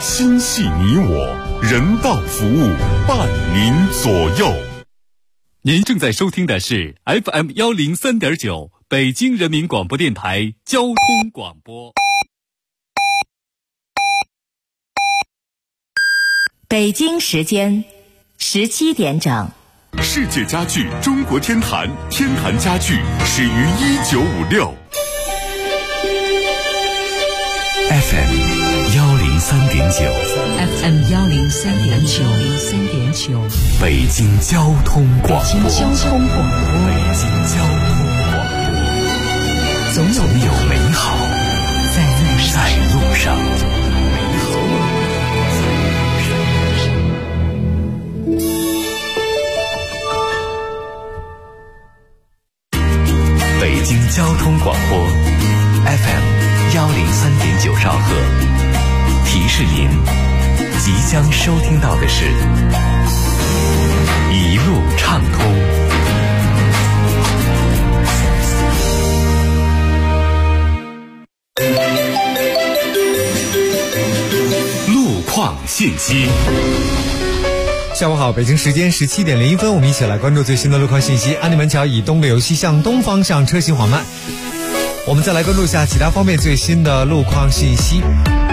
心系你我，人道服务，伴您左右。 您正在收听的是 FM103.9 北京人民广播电台交通广播。 北京时间17点整。 世界家具中国天坛，天坛家具始于1956。 FM 103.9 北京交通广播，总有美好在路上。北京交通广播 FM 103.9兆赫，提示您即将收听到的是一路畅通。路况信息。 下午好，北京时间17点01分，我们一起来关注最新的路况信息。安定门桥以东流西向东方向车行缓慢。我们再来关注一下其他方面最新的路况信息。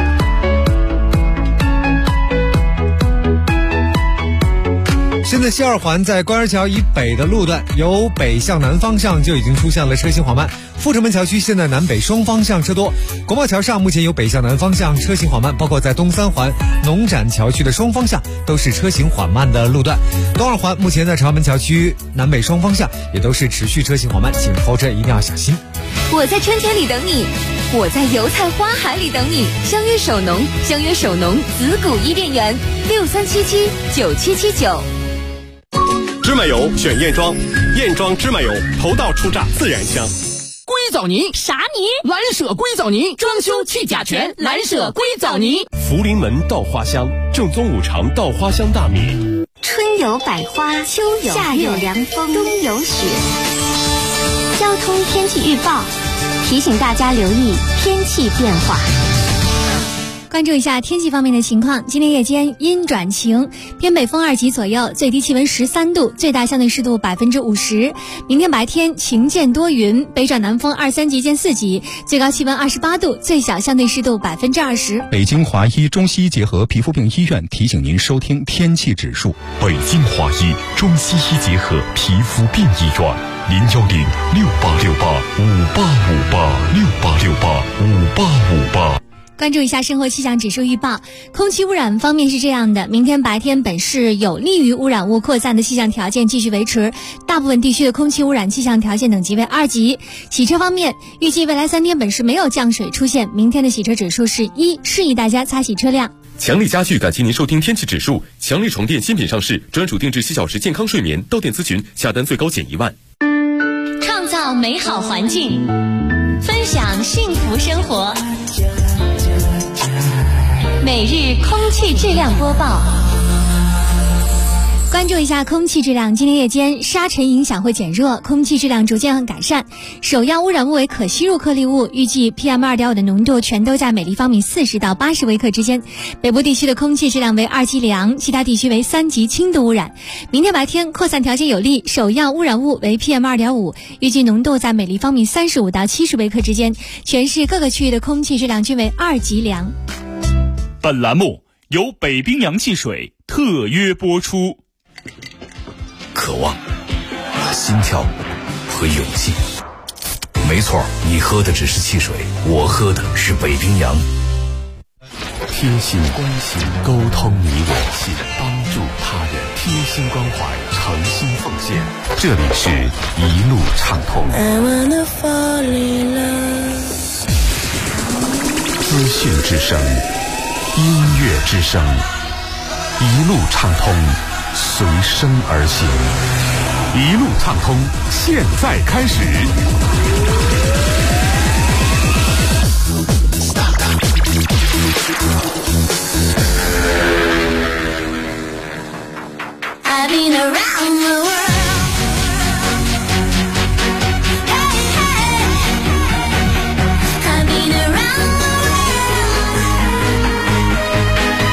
深圳西二环在官儿桥以北的路段，由北向南方向就已经出现了车行缓慢。阜成门桥区现在南北双方向车多。国贸桥上目前有北向南方向车行缓慢，包括在东三环农展桥区的双方向都是车行缓慢的路段。东二环目前在朝阳门桥区南北双方向也都是持续车行缓慢，请后车一定要小心。 我在春天里等你，我在油菜花海里等你。相约首农，相约首农紫谷伊甸园，63779779。 芝麻油选燕庄，燕庄芝麻油头道出榨自然香。 硅藻泥啥泥？ 蓝舍硅藻泥，装修去甲醛，蓝舍硅藻泥。 福临门稻花香，正宗五常稻花香大米。 春有百花，秋有夏有凉风，冬有雪。交通天气预报提醒大家留意天气变化。 关注一下天气方面的情况，今天夜间阴转晴，偏北风2级左右，最低气温13度，最大相对湿度50%。明天白天晴间多云，北转南风2、3级见4级，最高气温28度，最小相对湿度20%。 北京华医中西医结合皮肤病医院提醒您收听天气指数。 北京华医中西医结合皮肤病医院，0106868585858685858。 关注一下生活气象指数预报，空气污染方面是这样的，明天白天本市有利于污染物扩散的气象条件继续维持，大部分地区的空气污染气象条件等级为2级。洗车方面，预计未来3天本市没有降水出现，明天的洗车指数是1，示意大家擦洗车辆。 强力家具感谢您收听天气指数，强力床垫新品上市，专属定制7小时健康睡眠，到店咨询，下单最高减1万。 创造美好环境，分享幸福生活。每日空气质量播报。 关注一下空气质量，今天夜间沙尘影响会减弱，空气质量逐渐改善。首要污染物为可吸入颗粒物，预计 PM2.5 的浓度全都在每立方米40到80微克之间。北部地区的空气质量为2级良，其他地区为3级轻度污染。明天白天扩散条件有利，首要污染物为 PM2.5， 预计浓度在每立方米35到70微克之间。全市各个区域的空气质量均为2级良。 本栏目由北冰洋汽水特约播出。 渴望、心跳和勇气，没错，你喝的只是汽水，我喝的是北冰洋。 贴心关心，沟通你我心，帮助他人，贴心关怀，诚心奉献。这里是一路畅通。资讯之声，音乐之声，一路畅通，随声而行。一路畅通，现在开始。 I've been around the world. I've been around the world.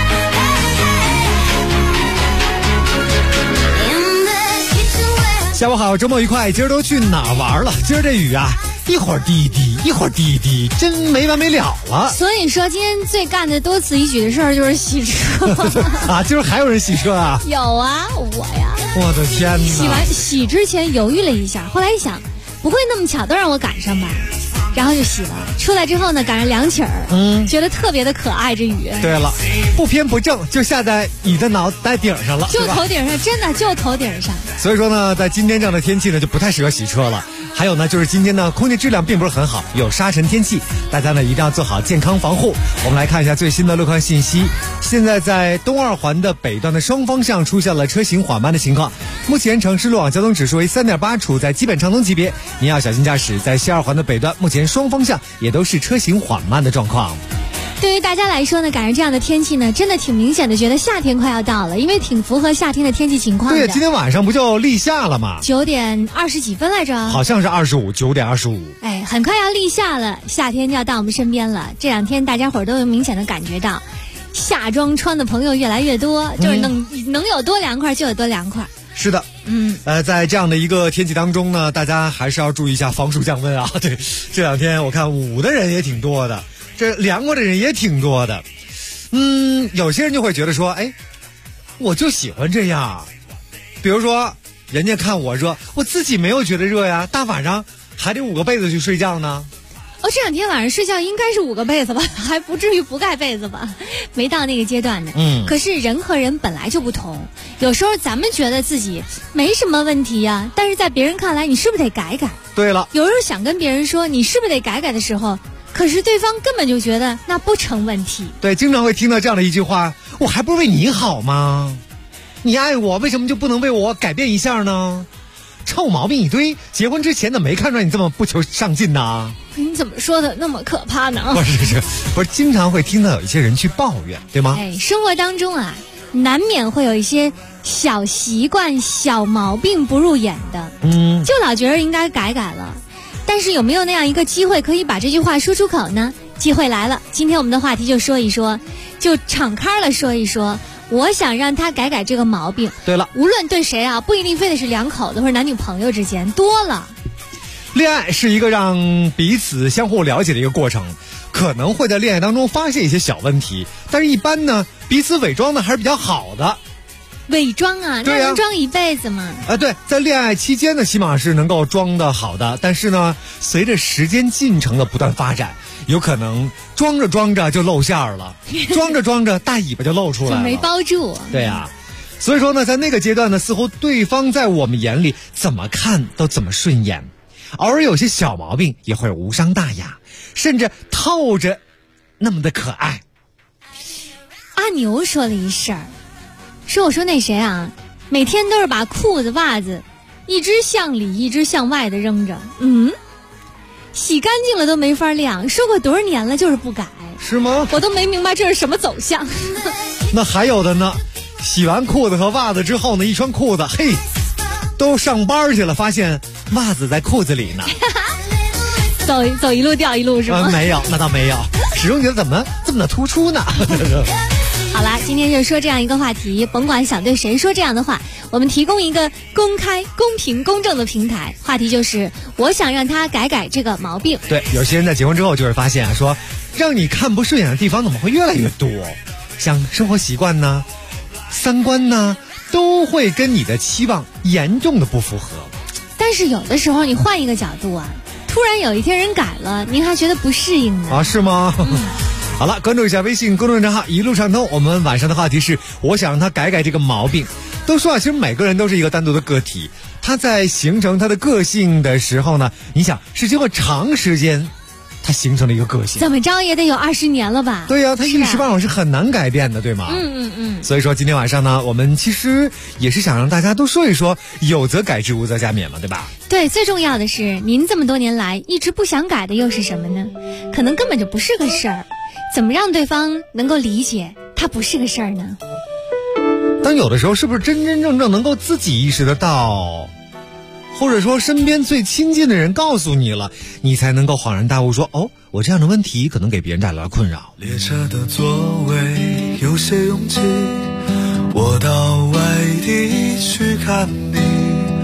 下午好，周末愉快。今儿都去哪玩了？今儿这雨啊，一会儿滴滴，一会儿滴滴，真没完没了了。 所以说，今天最干的多此一举的事儿就是洗车啊！今儿还有人洗车啊？ 有啊，我呀。 我的天哪！ 洗之前犹豫了一下，后来一想，不会那么巧都让我赶上吧？然后就洗了，出来之后呢，赶上凉起儿，觉得特别的可爱。这雨， 对了，不偏不正，就下在你的脑袋顶上了， 就头顶上，真的就头顶上。 所以说呢，在今天这样的天气呢，就不太适合洗车了。还有呢，就是今天呢，空气质量并不是很好，有沙尘天气，大家呢一定要做好健康防护。我们来看一下最新的路况信息。现在在东二环的北段的双方向出现了车行缓慢的情况，目前城市路网交通指数为 3.8， 处在基本畅通级别，您要小心驾驶。在西二环的北段，目前双方向也都是车行缓慢的状况。 对于大家来说呢，赶上这样的天气呢，真的挺明显的觉得夏天快要到了，因为挺符合夏天的天气情况的。 对，今天晚上不就立夏了吗 ？9点20几分来着？ 好像是25， 9点25。 哎，很快要立夏了，夏天就要到我们身边了。这两天大家伙都有明显的感觉到，夏装穿的朋友越来越多，就是能有多凉快就有多凉快。 是的，在这样的一个天气当中呢，大家还是要注意一下防暑降温啊。对，这两天我看捂的人也挺多的，这凉快的人也挺多的。有些人就会觉得说，哎，我就喜欢这样。比如说，人家看我热，我自己没有觉得热呀，大晚上还得捂个被子去睡觉呢。 这两天晚上睡觉应该是捂个被子吧，还不至于不盖被子吧，没到那个阶段呢。可是人和人本来就不同，有时候咱们觉得自己没什么问题呀，但是在别人看来，你是不是得改改？ 对了， 有时候想跟别人说你是不是得改改的时候，可是对方根本就觉得那不成问题。 对，经常会听到这样的一句话，我还不是为你好吗？你爱我，为什么就不能为我改变一下呢？臭毛病一堆，结婚之前怎么没看出来你这么不求上进呢？ 你怎么说的那么可怕呢？ 不是经常会听到有一些人去抱怨，对吗？ 生活当中啊，难免会有一些小习惯、小毛病不入眼的，就老觉得应该改改了。但是有没有那样一个机会可以把这句话说出口呢？机会来了，今天我们的话题就说一说，就敞开了说一说。我想让他改改这个毛病。 对了， 无论对谁啊，不一定非得是两口子或者男女朋友之间，多了。 恋爱是一个让彼此相互了解的一个过程，可能会在恋爱当中发现一些小问题，但是一般呢，彼此伪装的还是比较好的。 伪装啊，那能装一辈子吗？ 对，在恋爱期间呢，起码是能够装的好的，但是呢，随着时间进程的不断发展，有可能装着装着就露馅了，装着装着大尾巴就露出来了， 就没包住。 对呀，所以说呢，在那个阶段呢，似乎对方在我们眼里怎么看都怎么顺眼，偶尔有些小毛病也会无伤大雅，甚至透着那么的可爱。 阿牛说了一事儿，我说那谁啊，每天都是把裤子袜子一只向里一只向外的扔着，洗干净了都没法晾，说过多少年了就是不改。 是吗？ 我都没明白这是什么走向。 那还有的呢，洗完裤子和袜子之后呢，一穿裤子，嘿，都上班去了，发现袜子在裤子里呢。 走一路掉一路是吗？ 没有，那倒没有，始终觉得怎么这么的突出呢？ 好啦，今天就说这样一个话题，甭管想对谁说这样的话，我们提供一个公开、公平、公正的平台。话题就是我想让他改改这个毛病。 对，有些人在结婚之后就会发现啊，说让你看不顺眼的地方怎么会越来越多，像生活习惯呢、三观呢，都会跟你的期望严重的不符合。 但是有的时候你换一个角度啊，突然有一天人改了，您还觉得不适应呢？ 啊，是吗？好了，关注一下微信公众账号一路畅通。我们晚上的话题是我想让他改改这个毛病。都说啊，其实每个人都是一个单独的个体，他在形成他的个性的时候呢，你想是经过长时间他形成了一个个性， 怎么着也得有20年了吧？ 对呀，他一时半会儿是很难改变的，对吗？所以说今天晚上呢，我们其实也是想让大家都说一说，有则改之，无则加勉嘛，对吧？ 对，最重要的是您这么多年来一直不想改的又是什么呢？可能根本就不是个事儿，怎么让对方能够理解它不是个事儿呢？ 但有的时候是不是真真正正能够自己意识得到，或者说身边最亲近的人告诉你了，你才能够恍然大悟说，哦，我这样的问题可能给别人带来了困扰。 列车的座位有些拥挤，我到外地去看你，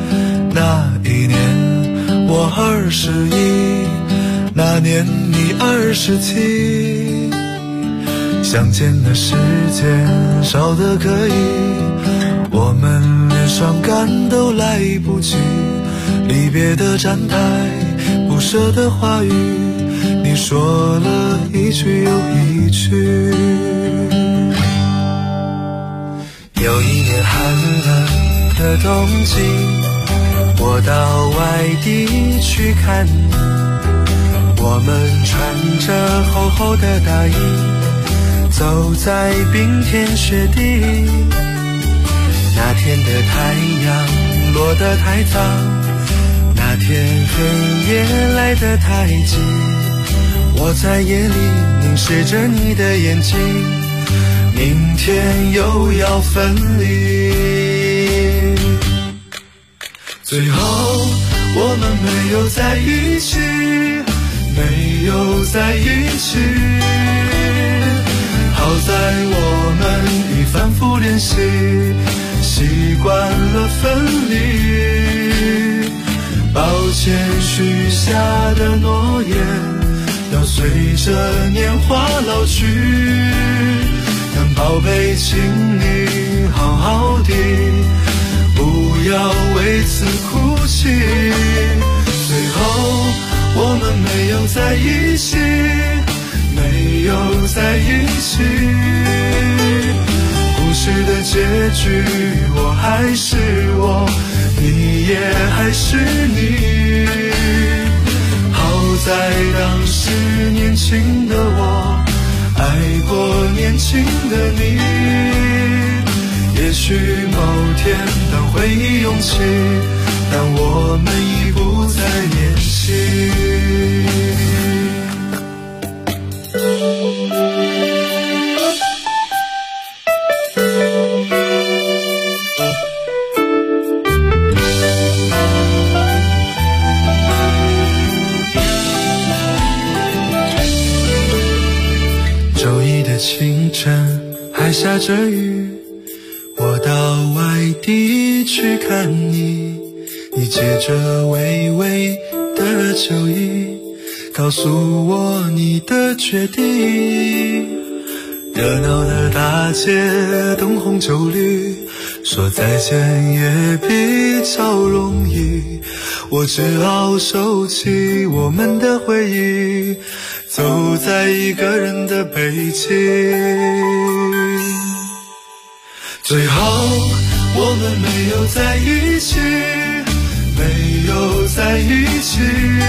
那一年我21，那年你27，相见的时间少得可以，我们连伤感都来不及，离别的站台，不舍的话语，你说了一句又一句。有一年寒冷的冬季，我到外地去看你，我们穿着厚厚的大衣，走在冰天雪地。那天的太阳落得太早，那天黑夜来得太急，我在夜里凝视着你的眼睛，明天又要分离。最后我们没有在一起，没有在一起，好在我们已反复练习，习惯了分离。抱歉许下的诺言要随着年华老去，但宝贝请你好好的，不要为此哭泣。最后我们没有在一起，没有在一起，故事的结局我还是我，你也还是你。好在当时年轻的我爱过年轻的你，也许某天当回忆涌起，但我们已不再年轻。周一的清晨还下着雨，我到外地去看你，你借着微微的酒意告诉我你的决定。热闹的大街灯红酒绿，说再见也比较容易，我只好收起我们的回忆，走在一个人的北京。最后我们没有在一起，没有在一起，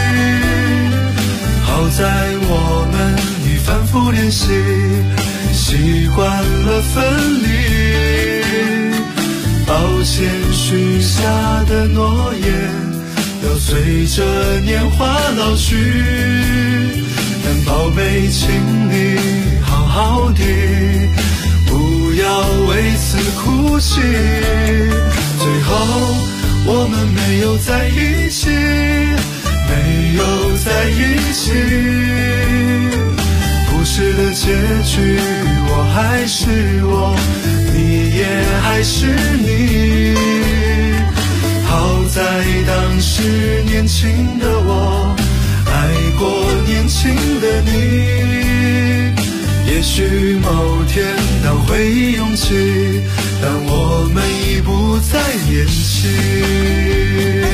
好在我们已反复练习，习惯了分离。抱歉许下的诺言要随着年华老去，但宝贝请你好好的，不要为此哭泣。最后我们没有在一起，没有在一起，故事的结局我还是我，你也还是你。好在当时年轻的我爱过年轻的你，也许某天当回忆涌起，但我们已不再年轻。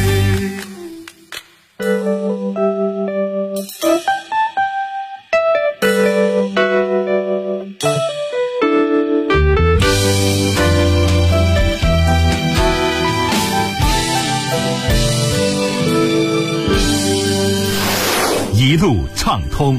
一路畅通，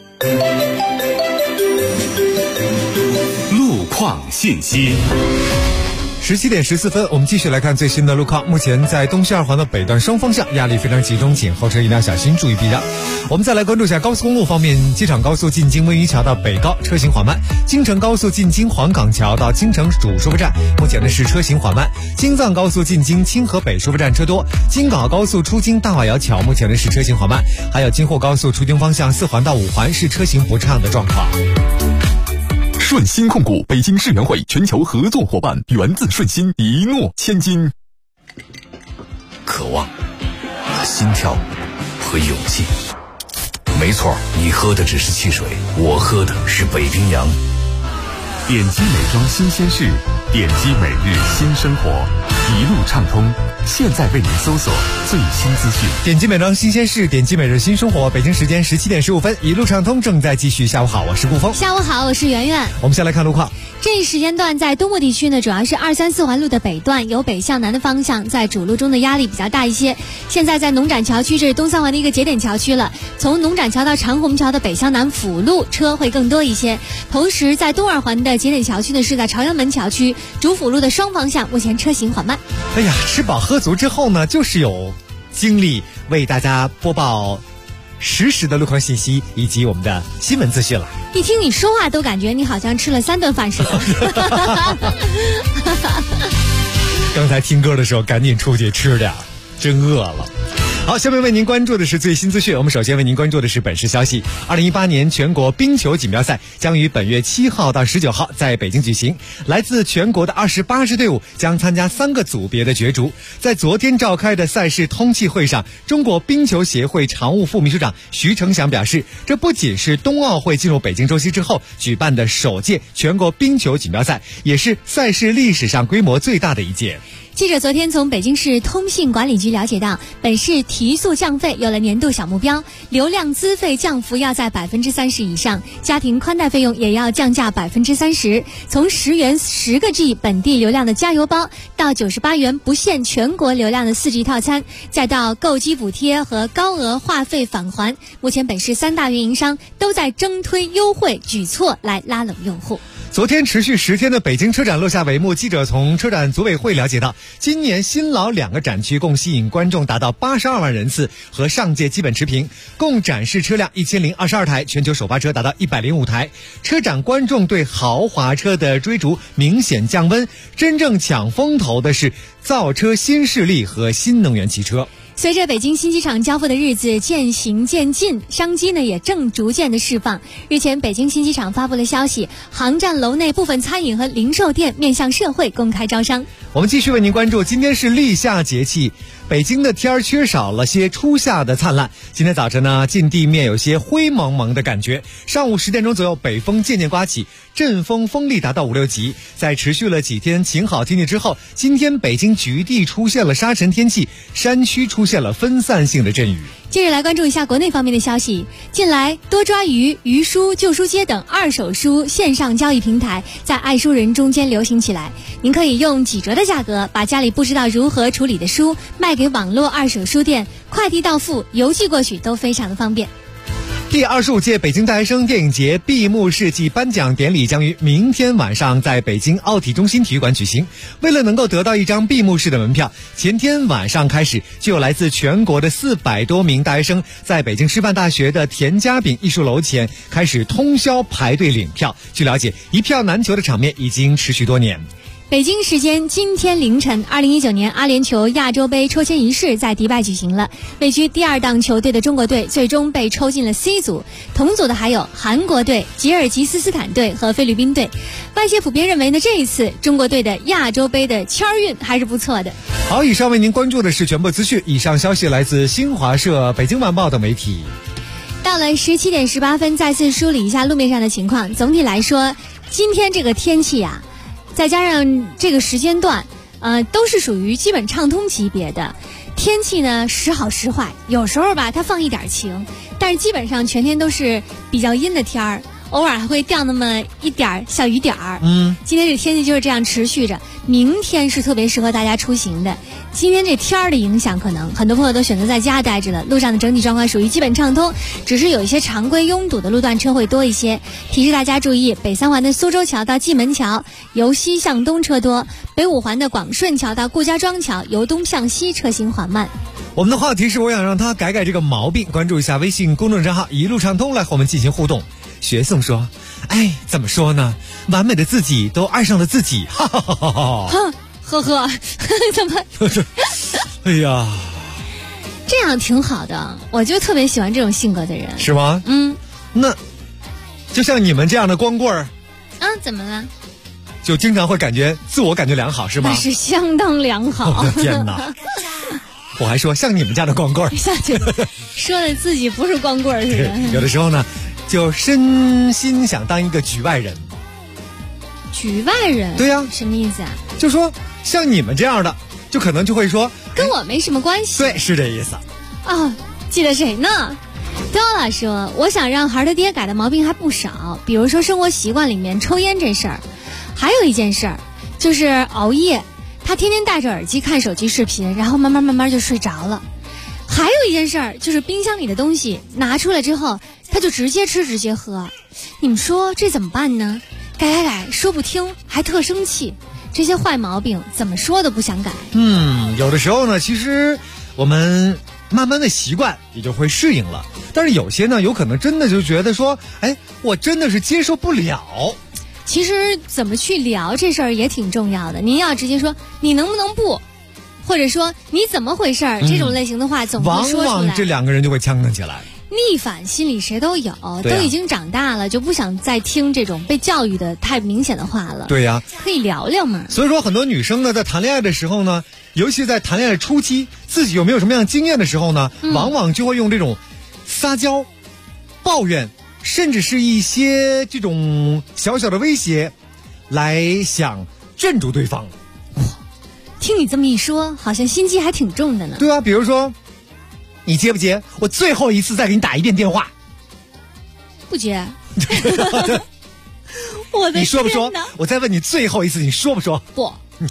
路况信息。 17点14分，我们继续来看最新的路况。目前在东西二环的北段双方向压力非常集中，请后车一定要小心，注意避让。我们再来关注一下高速公路方面，机场高速进京温榆桥到北高车行缓慢，京承高速进京黄岗桥到京承主收费站目前呢是车行缓慢，京藏高速进京清河北收费站车多，京港澳高速出京大瓦窑桥目前呢是车行缓慢，还有京沪高速出京方向4环到5环是车行不畅的状况。 顺鑫控股北京世园会全球合作伙伴，源自顺鑫，一诺千金。 渴望、心跳和勇气。没错，你喝的只是汽水，我喝的是北冰洋。 点击美妆新鲜事，点击每日新生活，一路畅通。现在为您搜索最新资讯。 点击美妆新鲜事，点击每日新生活。北京时间17点15分，一路畅通正在继续。下午好，我是顾峰。 下午好，我是圆圆。 我们先来看路况。 这一时间段在东部地区呢，主要是2、3、4环路的北段由北向南的方向，在主路中的压力比较大一些。现在在农展桥区，这是东三环的一个节点桥区了。从农展桥到长虹桥的北向南辅路车会更多一些。同时，在东二环的节点桥区呢，是在朝阳门桥区主辅路的双方向，目前车行缓慢。 哎呀，吃饱喝足之后呢，就是有精力为大家播报实时的路况信息以及我们的新闻资讯了。 一听你说话都感觉你好像吃了3顿饭似的。 刚才听歌的时候赶紧出去吃点，真饿了。好，下面为您关注的是最新资讯。我们首先为您关注的是本市消息。2018年全国冰球锦标赛将于本月7号到19号在北京举行。来自全国的28支队伍将参加3个组别的角逐。在昨天召开的赛事通气会上，中国冰球协会常务副秘书长徐成祥表示，这不仅是冬奥会进入北京周期之后举办的首届全国冰球锦标赛，也是赛事历史上规模最大的一届。 记者昨天从北京市通信管理局了解到，本市提速降费有了年度小目标，流量资费降幅要在30%以上，家庭宽带费用也要降价30%。从10元10个 G 本地流量的加油包，到98元不限全国流量的4G 套餐，再到购机补贴和高额话费返还，目前本市3大运营商都在争推优惠举措来拉拢用户。 昨天持续10天的北京车展落下帷幕，记者从车展组委会了解到，今年新老2个展区共吸引观众达到82万人次，和上届基本持平，共展示车辆1022台，全球首发车达到105台。车展观众对豪华车的追逐明显降温，真正抢风头的是造车新势力和新能源汽车。 随着北京新机场交付的日子渐行渐近，商机呢也正逐渐的释放。日前，北京新机场发布了消息，航站楼内部分餐饮和零售店面向社会公开招商。 我们继续为您关注，今天是立夏节气，北京的天儿缺少了些初夏的灿烂。今天早晨呢，近地面有些灰蒙蒙的感觉。上午10点钟左右，北风渐渐刮起，阵风风力达到5、6级。在持续了几天晴好天气之后，今天北京局地出现了沙尘天气，山区出现了分散性的阵雨。 接着来关注一下国内方面的消息。近来，多抓鱼、鱼书、旧书街等二手书线上交易平台在爱书人中间流行起来。您可以用几折的价格把家里不知道如何处理的书卖给网络二手书店，快递到付、邮寄过去都非常的方便。 第25届北京大学生电影节闭幕式暨颁奖典礼将于明天晚上在北京奥体中心体育馆举行。为了能够得到一张闭幕式的门票，前天晚上开始就有来自全国的400多名大学生在北京师范大学的田家炳艺术楼前开始通宵排队领票。据了解，一票难求的场面已经持续多年。 北京时间今天凌晨，2019年阿联酋亚洲杯抽签仪式在迪拜举行了。位居第2档球队的中国队最终被抽进了 C 组，同组的还有韩国队、吉尔吉斯斯坦队和菲律宾队。外界普遍认为呢，这一次中国队的亚洲杯的签运还是不错的。 好，以上为您关注的是全部资讯。以上消息来自新华社、北京晚报等媒体。 到了17点18分，再次梳理一下路面上的情况。总体来说，今天这个天气啊，再加上这个时间段，都是属于基本畅通级别的。天气呢时好时坏，有时候吧它放一点晴，但是基本上全天都是比较阴的天儿，偶尔还会掉那么一点小雨点儿。今天这天气就是这样持续着，明天是特别适合大家出行的。今天这天儿的影响，可能很多朋友都选择在家待着了，路上的整体状况属于基本畅通，只是有一些常规拥堵的路段车会多一些。提示大家注意，北三环的苏州桥到蓟门桥由西向东车多，北五环的广顺桥到顾家庄桥由东向西车行缓慢。 我们的话题是，我想让他改改这个毛病。关注一下微信公众账号一路畅通，来和我们进行互动。学颂说，哎，怎么说呢，完美的自己都爱上了自己，哈哈哈哈哈。 呵呵，怎么？ 哎呀， 这样挺好的，我就特别喜欢这种性格的人。 是吗？那就像你们这样的光棍儿， 怎么了？ 就经常会自我感觉良好，是吗？ 那是相当良好。 我的天哪！ 我还说像你们家的光棍儿， 说的自己不是光棍儿似的。 有的时候呢，就深心想当一个局外人。 局外人？ 对呀， 什么意思啊？ 就说像你们这样的，就可能就会说跟我没什么关系。 对，是这意思。 哦，记得谁呢？刁老说，我想让孩儿他爹改的毛病还不少，比如说生活习惯里面抽烟这事儿，还有一件事儿就是熬夜，他天天戴着耳机看手机视频，然后慢慢就睡着了。还有一件事儿就是冰箱里的东西拿出来之后，他就直接吃直接喝，你们说这怎么办呢？改说不听，还特生气，这些坏毛病怎么说都不想改。 有的时候呢，其实我们慢慢的习惯也就会适应了，但是有些呢，有可能真的就觉得说，哎，我真的是接受不了。 其实怎么去聊这事儿也挺重要的，您要直接说你能不能不，或者说你怎么回事儿，这种类型的话总会说出来， 往往这两个人就会呛腾起来。 逆反心理谁都有，都已经长大了，就不想再听这种被教育的太明显的话了。 对呀， 可以聊聊嘛。 所以说很多女生呢，在谈恋爱的时候呢，尤其在谈恋爱初期，自己有没有什么样的经验的时候呢，往往就会用这种撒娇、抱怨，甚至是一些这种小小的威胁来想镇住对方。 听你这么一说，好像心机还挺重的呢。 对啊，比如说你接不接？我最后一次再给你打一遍电话。 不接。我的天哪！ 你说不说？我再问你最后一次，你说不说？ 不。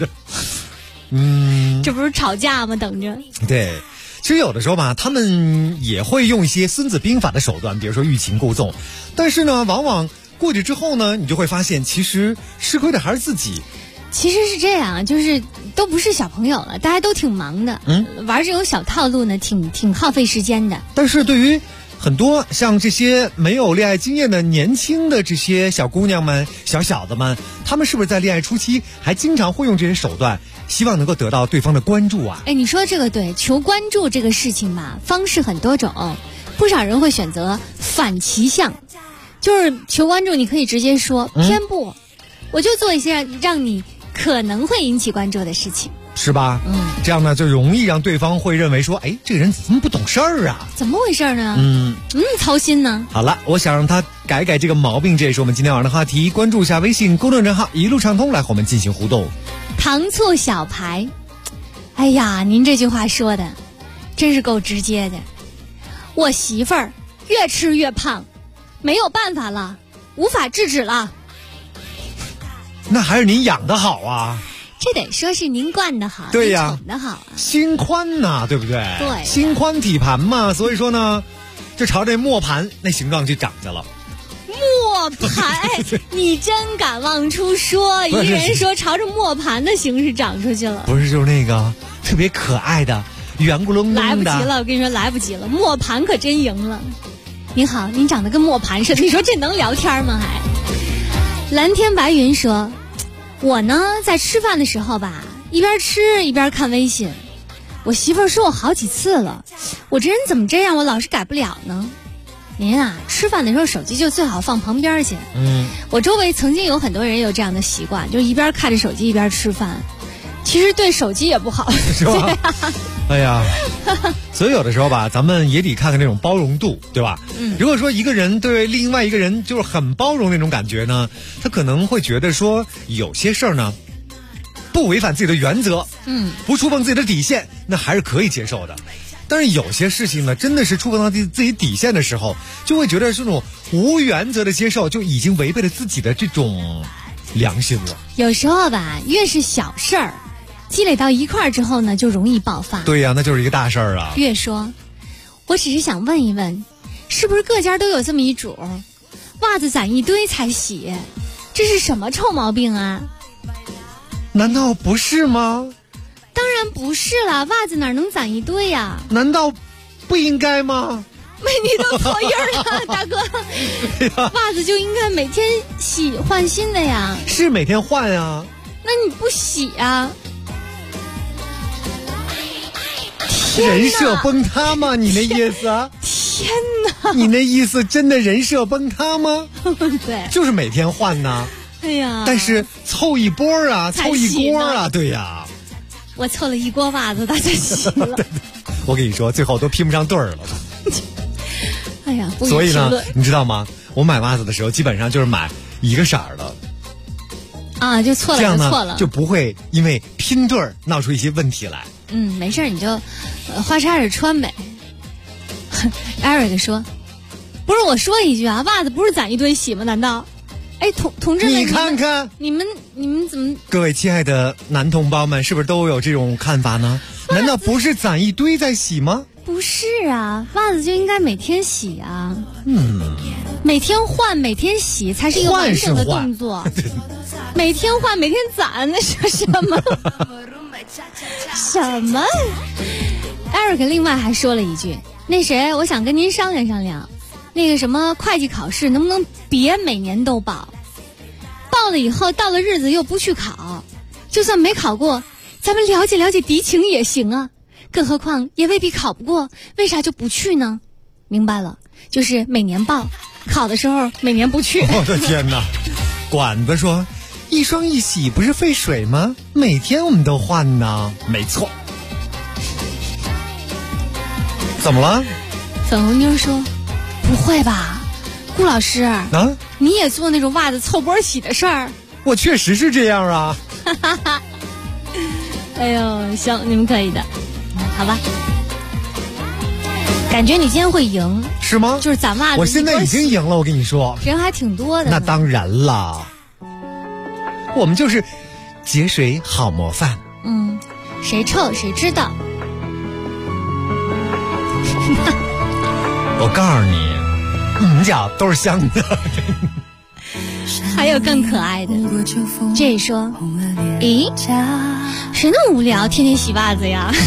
这不是吵架吗？等着。 对，其实有的时候吧，他们也会用一些孙子兵法的手段，比如说欲擒故纵，但是呢，往往过去之后呢，你就会发现，其实吃亏的还是自己。 其实是这样，就是都不是小朋友了，大家都挺忙的，玩这种小套路呢，挺耗费时间的。 但是对于很多像这些没有恋爱经验的年轻的这些小姑娘们、小小子们，他们是不是在恋爱初期还经常会用这些手段，希望能够得到对方的关注啊？ 哎，你说这个对，求关注这个事情吧，方式很多种，不少人会选择反其象，就是求关注，你可以直接说，偏不，我就做一些让你可能会引起关注的事情， 是吧？这样呢就容易让对方会认为说，哎，这个人怎么不懂事儿啊？ 怎么回事呢？操心呢。 好了，我想让他改这个毛病，这也是我们今天晚上的话题。关注一下微信公众账号一路畅通，来和我们进行互动。 糖醋小排，哎呀，您这句话说的真是够直接的。我媳妇儿越吃越胖，没有办法了，无法制止了。 那还是您养得好啊， 这得说是您惯得好， 对呀， 宠得好啊， 心宽呐，对不对？ 对， 心宽体盘嘛，所以说呢，就朝这磨盘那形状就长去了。 磨盘，你真敢往出说，一个人说朝着磨盘的形式长出去了， 不是就是那个特别可爱的圆咕隆咚的。 来不及了，我跟你说来不及了，磨盘可真赢了。您好，您长得跟磨盘似的，你说这能聊天吗？还蓝天白云说，我呢在吃饭的时候吧，一边吃一边看微信，我媳妇儿说我好几次了，我这人怎么这样，我老是改不了呢。您啊，吃饭的时候手机就最好放旁边去。我周围曾经有很多人有这样的习惯，就一边看着手机一边吃饭，其实对手机也不好， 是吧？哎呀，所以有的时候吧，咱们也得看看这种包容度，对吧？如果说一个人对另外一个人就是很包容那种感觉呢，他可能会觉得说有些事儿呢不违反自己的原则，不触碰自己的底线，那还是可以接受的。但是有些事情呢，真的是触碰到自己底线的时候，就会觉得这种无原则的接受就已经违背了自己的这种良心了。 有时候吧，越是小事儿，积累到一块儿之后呢，就容易爆发。 对呀，那就是一个大事儿啊。 越说，我只是想问一问，是不是各家都有这么一主，袜子攒一堆才洗，这是什么臭毛病啊？ 难道不是吗？ 当然不是了，袜子哪能攒一堆呀？ 难道不应该吗？ 你都脱印儿了，大哥，袜子就应该每天洗换新的呀。 是每天换啊。 那你不洗啊？ 人设崩塌吗？你那意思啊？ 天哪！ 你那意思真的人设崩塌吗？ 对， 就是每天换呢。 哎呀， 但是凑一波啊，凑一锅啊，对呀。 我凑了一锅袜子，大家洗了。 我跟你说，最后都拼不上对儿了。 哎呀，不所以呢，你知道吗？我买袜子的时候，基本上就是买一个色儿的。 啊，就错了， 这样呢就错了， 就不会因为拼对儿闹出一些问题来。 没事，你就花叉着穿呗。Eric 说：“不是我说一句啊，袜子不是攒一堆洗吗？难道？哎，同志们， 你看看你们怎么？ 各位亲爱的男同胞们，是不是都有这种看法呢？难道不是攒一堆在洗吗？ 不是啊，袜子就应该每天洗啊。每天换，每天洗才是一个完整的动作。每天换，每天攒，那是什么？什么 ？Eric 另外还说了一句。”那谁，我想跟您商量商量，那个什么会计考试能不能别每年都报？报了以后到了日子又不去考，就算没考过，咱们了解了解敌情也行啊。更何况也未必考不过，为啥就不去呢？明白了，就是每年报，考的时候每年不去。 我的天哪！管子说，一双一洗不是费水吗？每天我们都换呢。没错。怎么了？ 粉红妞说：“不会吧，顾老师啊，你也做那种袜子凑波洗的事儿？” 我确实是这样啊。 哎呦，行，你们可以的，好吧？感觉你今天会赢， 是吗？ 就是攒袜子， 我现在已经赢了，我跟你说， 人还挺多的。 那当然了，我们就是节水好模范。 谁臭谁知道。 我告诉你，你们家都是香的。 还有更可爱的，这说，咦，谁那么无聊，天天洗袜子呀？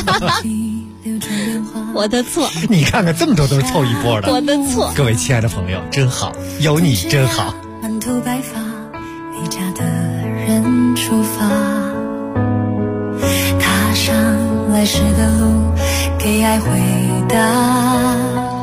我的错。 你看看，这么多都是凑一波的。 我的错。 各位亲爱的朋友，真好，有你真好。 满头白发，离家的人出发，踏上来时的路，给爱回答。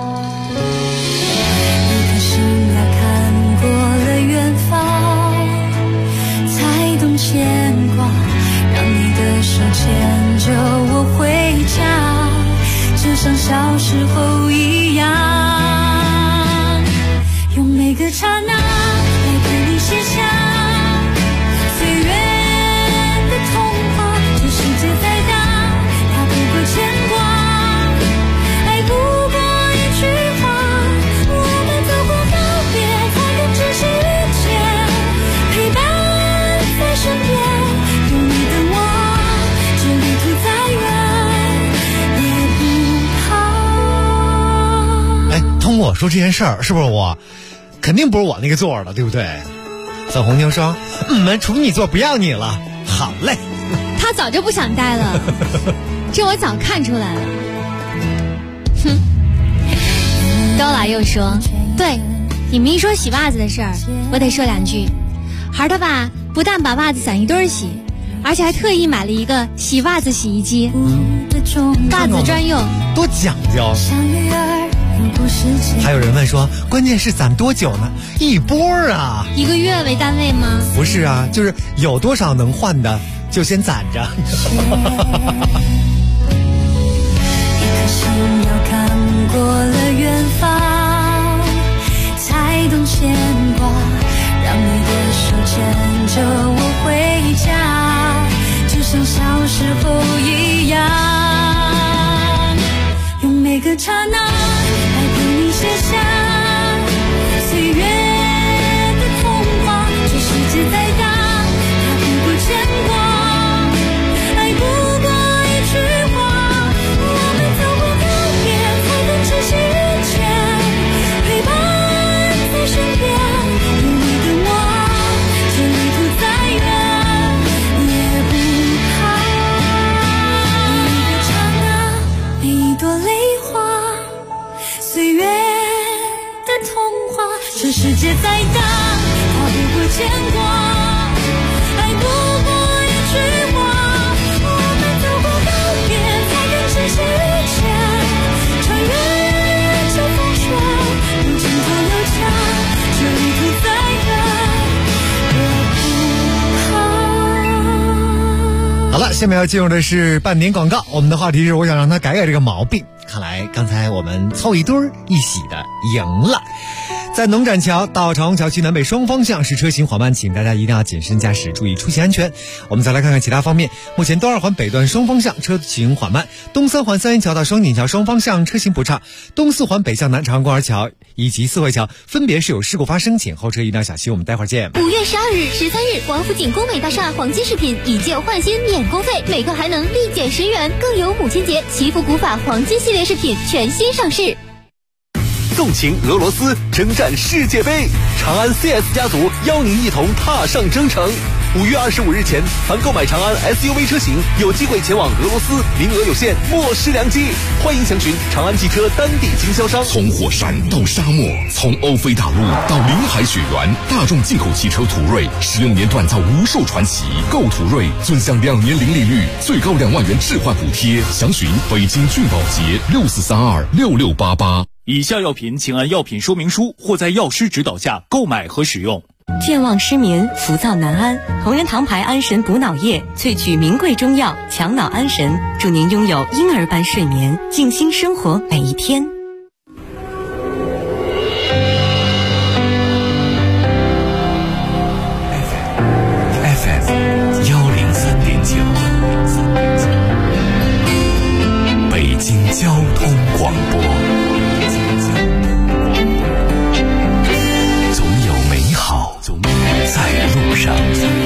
牵挂，让你的手牵着我回家，就像小时候一样，用每个刹那来陪你写下岁月的童话。这世界再大，它不过牵挂，爱不过一句话，我们走过告别，才更珍惜遇见，陪伴在身边，有你等我，这旅途再远也不怕。 哎，通过我说这件事儿，是不是我肯定不是我那个座的，对不对？粉红妞说：“处女座不要你了。”好嘞， 他早就不想待了，这我早看出来了。哼。高老又说：“对，你们一说洗袜子的事儿，我得说两句。孩他爸不但把袜子攒一堆洗，而且还特意买了一个洗袜子洗衣机，袜子专用， 多讲究。还有人问说，关键是攒多久呢？一波啊 ，1个月为单位吗？ 不是啊，就是有多少能换的就先攒着。 一颗心要看过了远方，才懂牵挂，让你的手牵着我回家，就像小时候一样，用每个刹那来陪你写下岁月的童话。这世界再大，它不过牵挂，爱不过一句话，我们走过告别，才更珍惜遇见，陪伴在身边，有你等我，这旅途再远也不怕。每一个刹那，每一朵泪花，岁月好了，下面要进入的是半点广告。我们的话题是我想让他改改这个毛病。看来刚才我们凑一堆儿一喜的赢了。在农展桥到长虹桥区南北双方向是车行缓慢，请大家一定要谨慎驾驶，注意出行安全。我们再来看看其他方面。目前东二环北段双方向车行缓慢，东三环三元桥到双井桥双方向车行不畅，东四环北向南长虹公园桥以及四惠桥分别是有事故发生，请后车一定要小心。我们待会儿见。 5月12日、13日，王府井工美大厦黄金饰品以旧换新免工费，每个还能立减10元，更有母亲节祈福古法黄金系列饰品全新上市。 纵情俄罗斯，征战世界杯，长安 CS 家族邀您一同踏上征程。5月25日前，凡购买长安 SUV 车型，有机会前往俄罗斯，名额有限，莫失良机。欢迎详询长安汽车当地经销商。 从火山到沙漠，从欧菲大陆到临海雪原，大众进口汽车途锐16年锻造无数传奇。购途锐尊享2年零利率，最高2万元置换补贴。详询北京俊宝洁64326688。 以下药品请按药品说明书或在药师指导下购买和使用。 健忘失眠、浮躁难安，同仁堂牌安神补脑液萃取名贵中药，强脑安神，祝您拥有婴儿般睡眠，静心生活每一天。 FM 103.9，北京交通广播。在路上。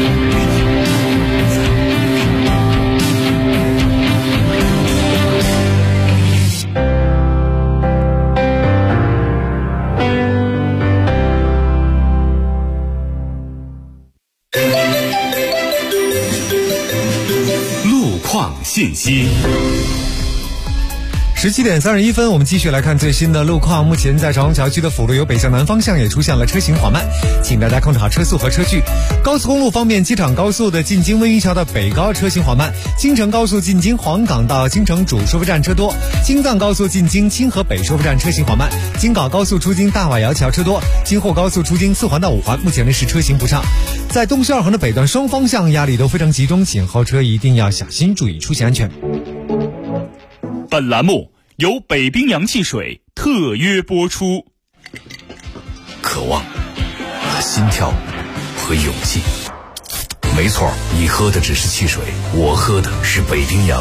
路况信息。 17点31分，我们继续来看最新的路况。目前在长虹桥区的辅路由北向南方向也出现了车行缓慢，请大家控制好车速和车距。高速公路方面，机场高速的进京温榆桥到北高车行缓慢，京承高速进京黄岗到京承主收费站车多，京藏高速进京清河北收费站车行缓慢，京港高速出京大瓦窑桥车多，京沪高速出京4环到5环目前的是车行不畅。在东西2环的北段双方向压力都非常集中，请后车一定要小心，注意出行安全。 本栏目由北冰洋汽水特约播出。 渴望和心跳和勇气，没错，你喝的只是汽水，我喝的是北冰洋。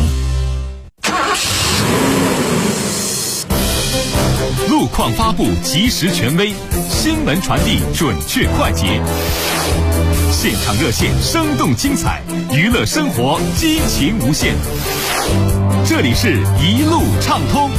路况发布及时权威，新闻传递准确快捷，现场热线生动精彩，娱乐生活激情无限。这里是一路畅通。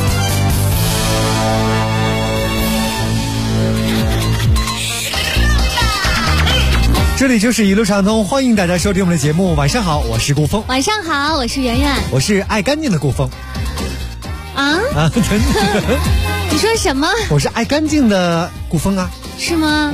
这里就是一路畅通，欢迎大家收听我们的节目。晚上好，我是顾峰。 晚上好，我是圆圆。 我是爱干净的顾峰。真的？ 你说什么？ 我是爱干净的顾峰啊。 是吗？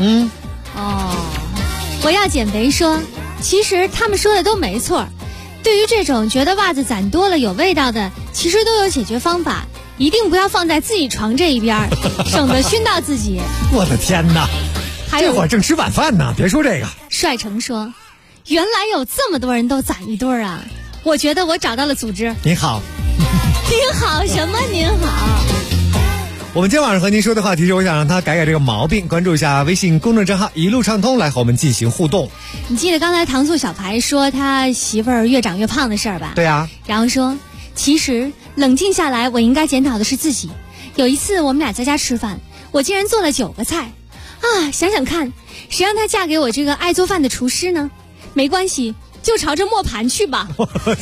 我要减肥说，其实他们说的都没错。对于这种觉得袜子攒多了有味道的，其实都有解决方法，一定不要放在自己床这一边，省得熏到自己。 我的天哪！这会儿正吃晚饭呢，别说这个。 帅成说，原来有这么多人都攒一堆啊！我觉得我找到了组织。 您好。 您好什么？您好。 我们今天晚上和您说的话题是，我想让他改改这个毛病，关注一下微信公众账号一路畅通，来和我们进行互动。 你记得刚才糖醋小排说他媳妇儿越长越胖的事儿吧？ 对啊。 然后说，其实冷静下来，我应该检讨的是自己。有一次我们俩在家吃饭，我竟然做了9个菜啊！想想看，谁让她嫁给我这个爱做饭的厨师呢？没关系，就朝着磨盘去吧。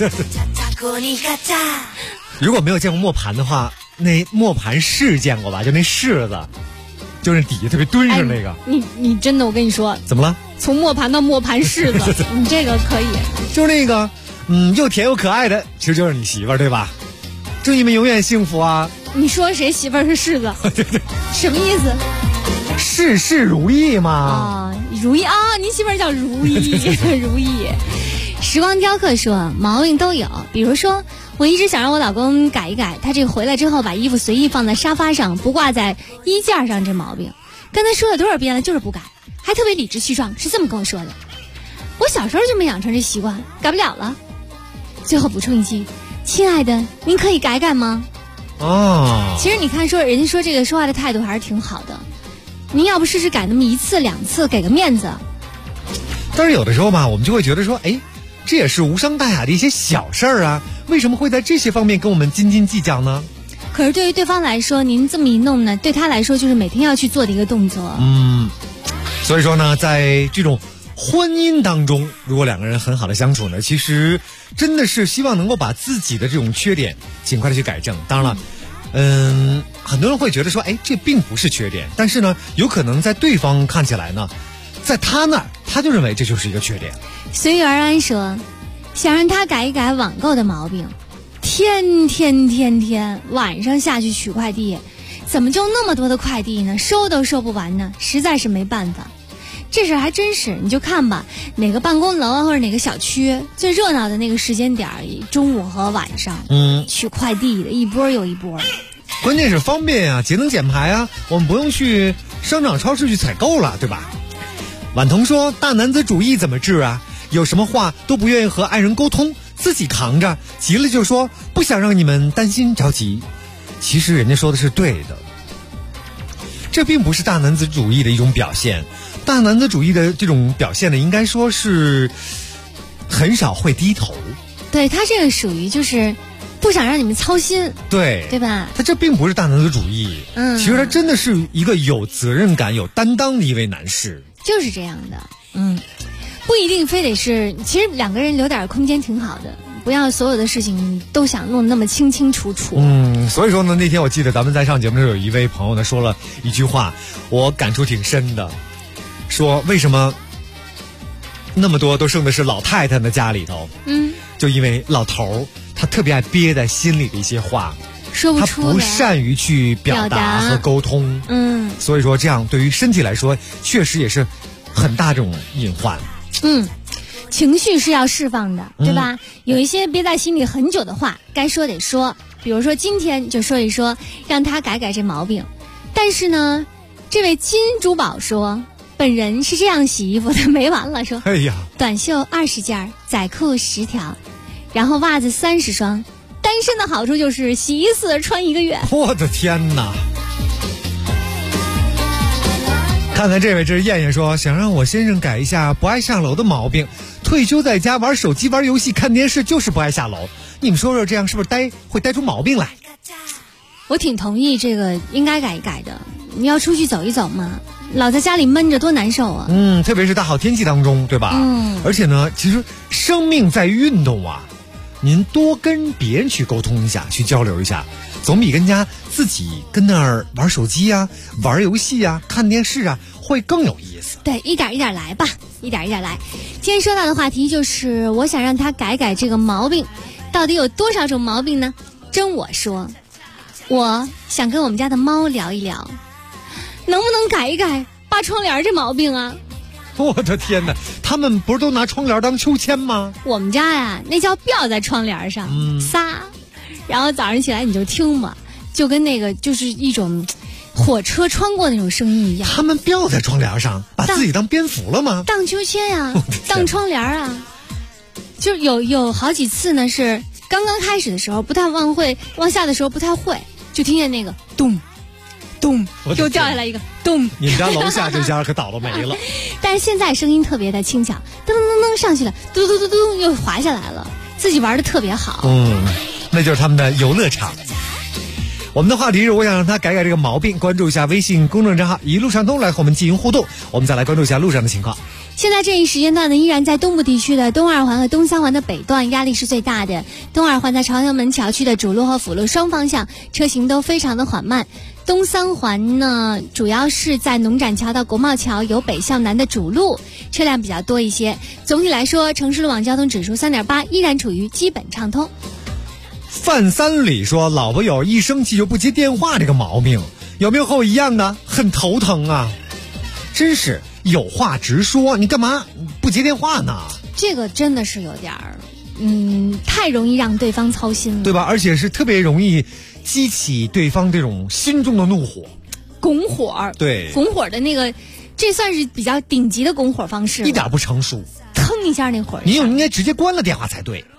如果没有见过磨盘的话，那磨盘是见过吧？就那柿子，就是底下特别蹲上那个。 你真的，我跟你说， 怎么了？ 从磨盘到磨盘柿子，你这个可以。 就是那个，又甜又可爱的，其实就是你媳妇儿，对吧？祝你们永远幸福啊！ 你说谁媳妇儿是柿子？ 对对， 什么意思？ 事事如意嘛。 如意啊！你媳妇儿叫如意，如意。时光雕刻说，毛病都有，比如说，我一直想让我老公改一改，他这个回来之后把衣服随意放在沙发上，不挂在衣架上，这毛病，跟他说了多少遍了，就是不改，还特别理直气壮，是这么跟我说的。我小时候就没养成这习惯，改不了了。 最后补充一句，亲爱的，您可以改改吗？ 哦， 其实你看说人家说这个说话的态度还是挺好的，您要不试试改那么1次2次，给个面子。 但是有的时候吧，我们就会觉得说，哎，这也是无伤大雅的一些小事儿啊，为什么会在这些方面跟我们斤斤计较呢？ 可是对于对方来说，您这么一弄呢，对他来说就是每天要去做的一个动作。 所以说呢，在这种婚姻当中，如果两个人很好的相处呢，其实真的是希望能够把自己的这种缺点尽快的去改正。当然了，很多人会觉得说，哎，这并不是缺点，但是呢，有可能在对方看起来呢，在他那儿他就认为这就是一个缺点。 随遇而安说，想让他改一改网购的毛病，天天晚上下去取快递，怎么就那么多的快递呢？收都收不完呢，实在是没办法。这事还真是，你就看吧，哪个办公楼啊或者哪个小区最热闹的那个时间点，中午和晚上，取快递的一波又一波。 关键是方便啊，节能减排啊，我们不用去商场超市去采购了，对吧？婉彤说，大男子主义怎么治啊？有什么话都不愿意和爱人沟通，自己扛着，急了就说不想让你们担心着急。其实人家说的是对的，这并不是大男子主义的一种表现。大男子主义的这种表现呢，应该说是很少会低头。 对，他这个属于就是不想让你们操心， 对吧？他这并不是大男子主义，其实他真的是一个有责任感、有担当的一位男士。 就是这样的，不一定非得是，其实两个人留点空间挺好的，不要所有的事情都想弄那么清清楚楚。 所以说呢，那天我记得咱们在上节目的时候，有一位朋友呢说了一句话，我感触挺深的，说为什么那么多都生的是老太太的家里头？就因为老头他特别爱憋在心里的一些话， 说不出来， 他不善于去表达和沟通。所以说这样对于身体来说，确实也是很大这种隐患。 情绪是要释放的，对吧？有一些憋在心里很久的话，该说得说。比如说今天就说一说，让他改改这毛病。但是呢，这位金珠宝说，本人是这样洗衣服的，没完了，说， 哎呀， 短袖20件，仔裤10条，然后袜子30双。单身的好处就是洗一次穿1个月。 我的天哪！看看这位，这是燕燕说，想让我先生改一下不爱下楼的毛病，退休在家玩手机玩游戏看电视就是不爱下楼。你们说说这样是不是会呆出毛病来？ 我挺同意这个应该改一改的，你要出去走一走嘛，老在家里闷着多难受啊。 特别是大好天气当中，对吧？而且呢，其实生命在于运动啊，您多跟别人去沟通一下，去交流一下，总比跟家自己跟那儿玩手机啊、玩游戏啊、看电视啊会更有意思。 对，一点一点来吧，一点一点来。今天说到的话题就是我想让他改改这个毛病，到底有多少种毛病呢？真我说，我想跟我们家的猫聊一聊，能不能改一改扒窗帘这毛病啊？ 我的天哪，他们不是都拿窗帘当秋千吗？ 我们家呀，那叫吊在窗帘上，撒，然后早上起来你就听吧，就跟那个就是一种火车穿过那种声音一样。 他们吊在窗帘上，把自己当蝙蝠了吗？ 荡秋千呀，荡窗帘啊，就有好几次呢，是刚刚开始的时候不太会，往下的时候不太会，就听见那个咚咚，又掉下来一个咚。 你们家楼下这家可倒了霉了。 但是现在声音特别的轻巧，噔噔噔噔上去了，嘟嘟嘟嘟又滑下来了，自己玩的特别好。 那就是他们的游乐场。我们的话题是我想让他改改这个毛病，关注一下微信公众账号一路畅通来和我们进行互动。我们再来关注一下路上的情况。 现在这一时间段呢，依然在东部地区的东二环和东三环的北段压力是最大的。东二环在朝阳门桥区的主路和辅路双方向车行都非常的缓慢。东三环呢，主要是在农展桥到国贸桥由北向南的主路车辆比较多一些。总体来说，城市路网交通指数3.8，依然处于基本畅通。 范三里说，老婆有一生气就不接电话这个毛病，有没有和我一样的？很头疼啊！真是有话直说，你干嘛不接电话呢？ 这个真的是有点太容易让对方操心了， 对吧？而且是特别容易激起对方这种心中的怒火， 拱火。 对， 拱火的那个，这算是比较顶级的拱火方式， 一点不成熟， 腾一下那会儿。 你应该直接关了电话才对。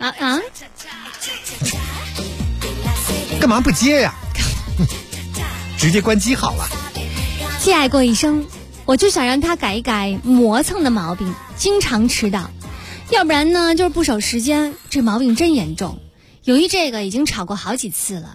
干嘛不接呀？直接关机好了。 既爱过一生，我就想让他改一改磨蹭的毛病，经常迟到，要不然呢就是不守时间，这毛病真严重。由于这个已经吵过好几次了。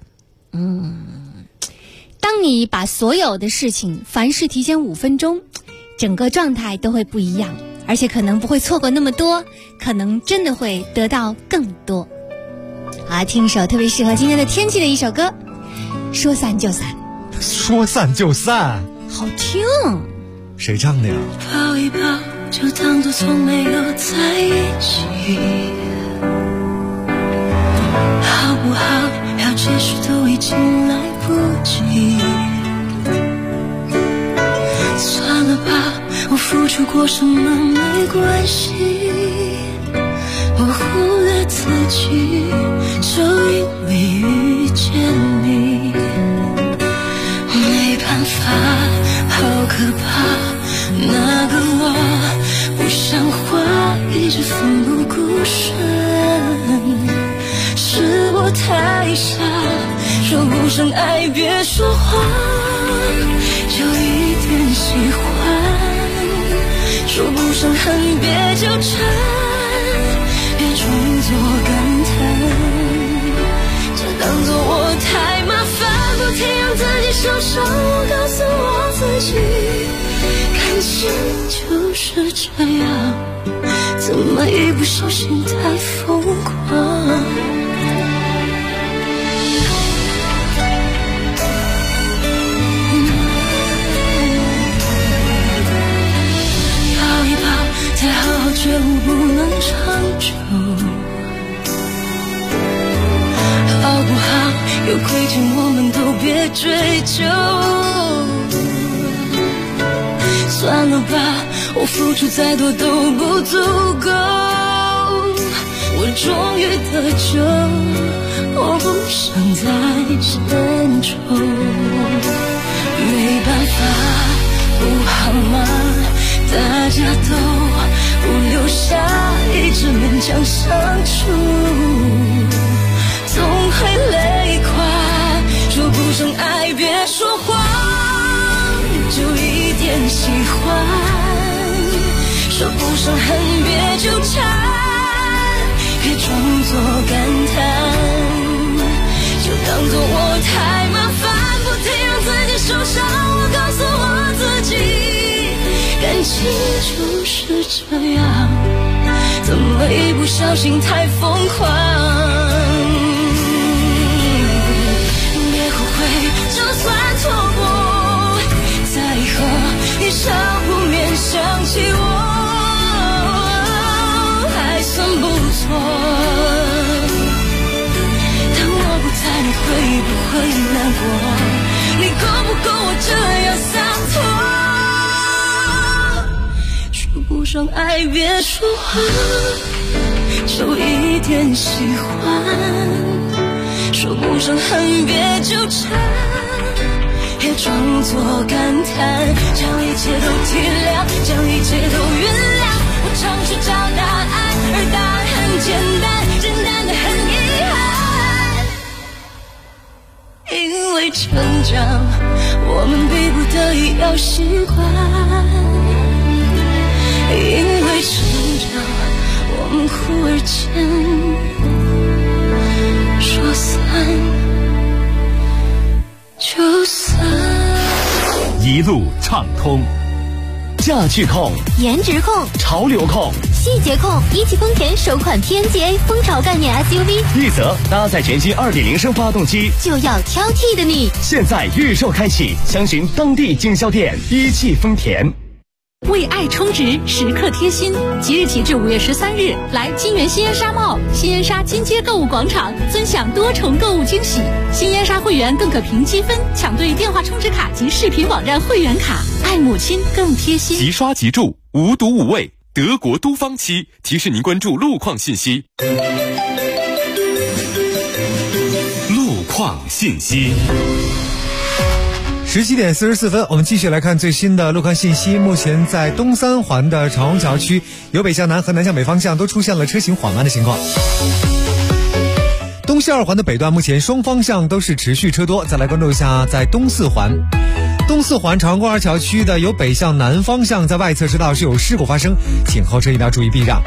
当你把所有的事情凡事提前5分钟，整个状态都会不一样，而且可能不会错过那么多，可能真的会得到更多。好，听一首特别适合今天的天气的一首歌，说散就散。 说散就散， 好听。 谁唱的呀？ 抱一抱就当作从没有在一起，好不好要解释都已经来不及。算了吧，我付出过什么没关系，我忽略自己，就因为遇见你。没办法，好可怕，那个我不像话，一直奋不顾身，是我太傻，说不上爱别说谎，就一点喜欢，说不上恨别纠缠，别装作感叹，这当作我太麻烦，不停让自己受伤，我告诉我自己，感情就是这样，怎么一不小心太疯狂。再好好觉悟不能长久，好不好有亏欠我们都别追究，算了吧，我付出再多都不足够，我终于得救，我不想再牵愁，没办法不好吗，大家都不留下，一直勉强相处，总会累垮，说不上爱别说谎，就一点喜欢，说不上恨别纠缠，别装作感叹，就当作我太麻烦，不停让自己受伤，我告诉我自己，感情就是这样，怎么一不小心太疯狂，别后悔，就算错过，在以后一少不免想起我，还算不错，当我不在你会不会难过，你够不够我这样洒脱，不上爱别说谎，就一点喜欢，说不上恨别纠缠，别装作感叹，将一切都体谅，将一切都原谅，我常去找答案，而答案很简单，简单的很遗憾，因为成长我们逼不得已要习惯，因为成长我们忽而间说散就散。 一路畅通， 驾趣控、 颜值控、 潮流控、 细节控，一汽丰田首款 TNGA 风潮概念 SUV， 一泽搭载全新 2.0 升发动机， 就要挑剔的你。 现在预售开启，详询当地经销店。一汽丰田。 为爱充值，时刻贴心。即日起至5月13日，来金源新烟沙 mall、新烟沙金街购物广场，尊享多重购物惊喜。新烟沙会员更可凭积分抢兑电话充值卡及视频网站会员卡，爱母亲更贴心。 即刷即住，无毒无味，德国都方漆提示您关注路况信息。路况信息。 17点44分，我们继续来看最新的路况信息。目前在东三环的长虹桥区，由北向南和南向北方向都出现了车行缓慢的情况。东西二环的北段目前双方向都是持续车多。再来关注一下在东四环长虹公园桥区的由北向南方向在外侧车道是有事故发生，请后车一定要注意避让。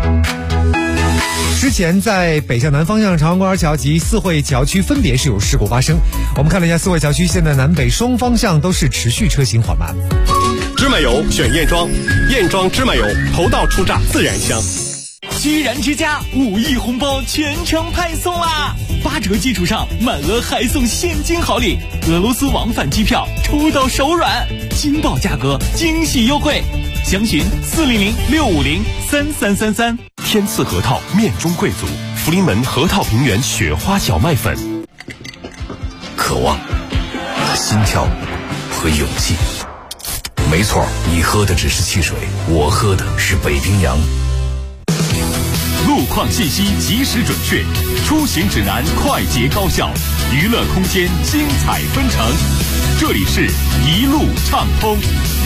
之前在北向南方向长虹公园桥及四惠桥区分别是有事故发生。我们看了一下四惠桥区，现在南北双方向都是持续车行缓慢。 芝麻油选燕庄，燕庄芝麻油，头道出榨自然香。 居然之家5亿红包全程派送啦！8折基础上满额还送现金好礼，俄罗斯往返机票抽到手软，惊爆价格，惊喜优惠，详询400-650-3333。 天赐核桃面中贵族，福临门核桃平原雪花小麦粉。 渴望、心跳和勇气。没错，你喝的只是汽水，我喝的是北冰洋。 路况信息及时准确，出行指南快捷高效，娱乐空间精彩纷呈。这里是一路畅通。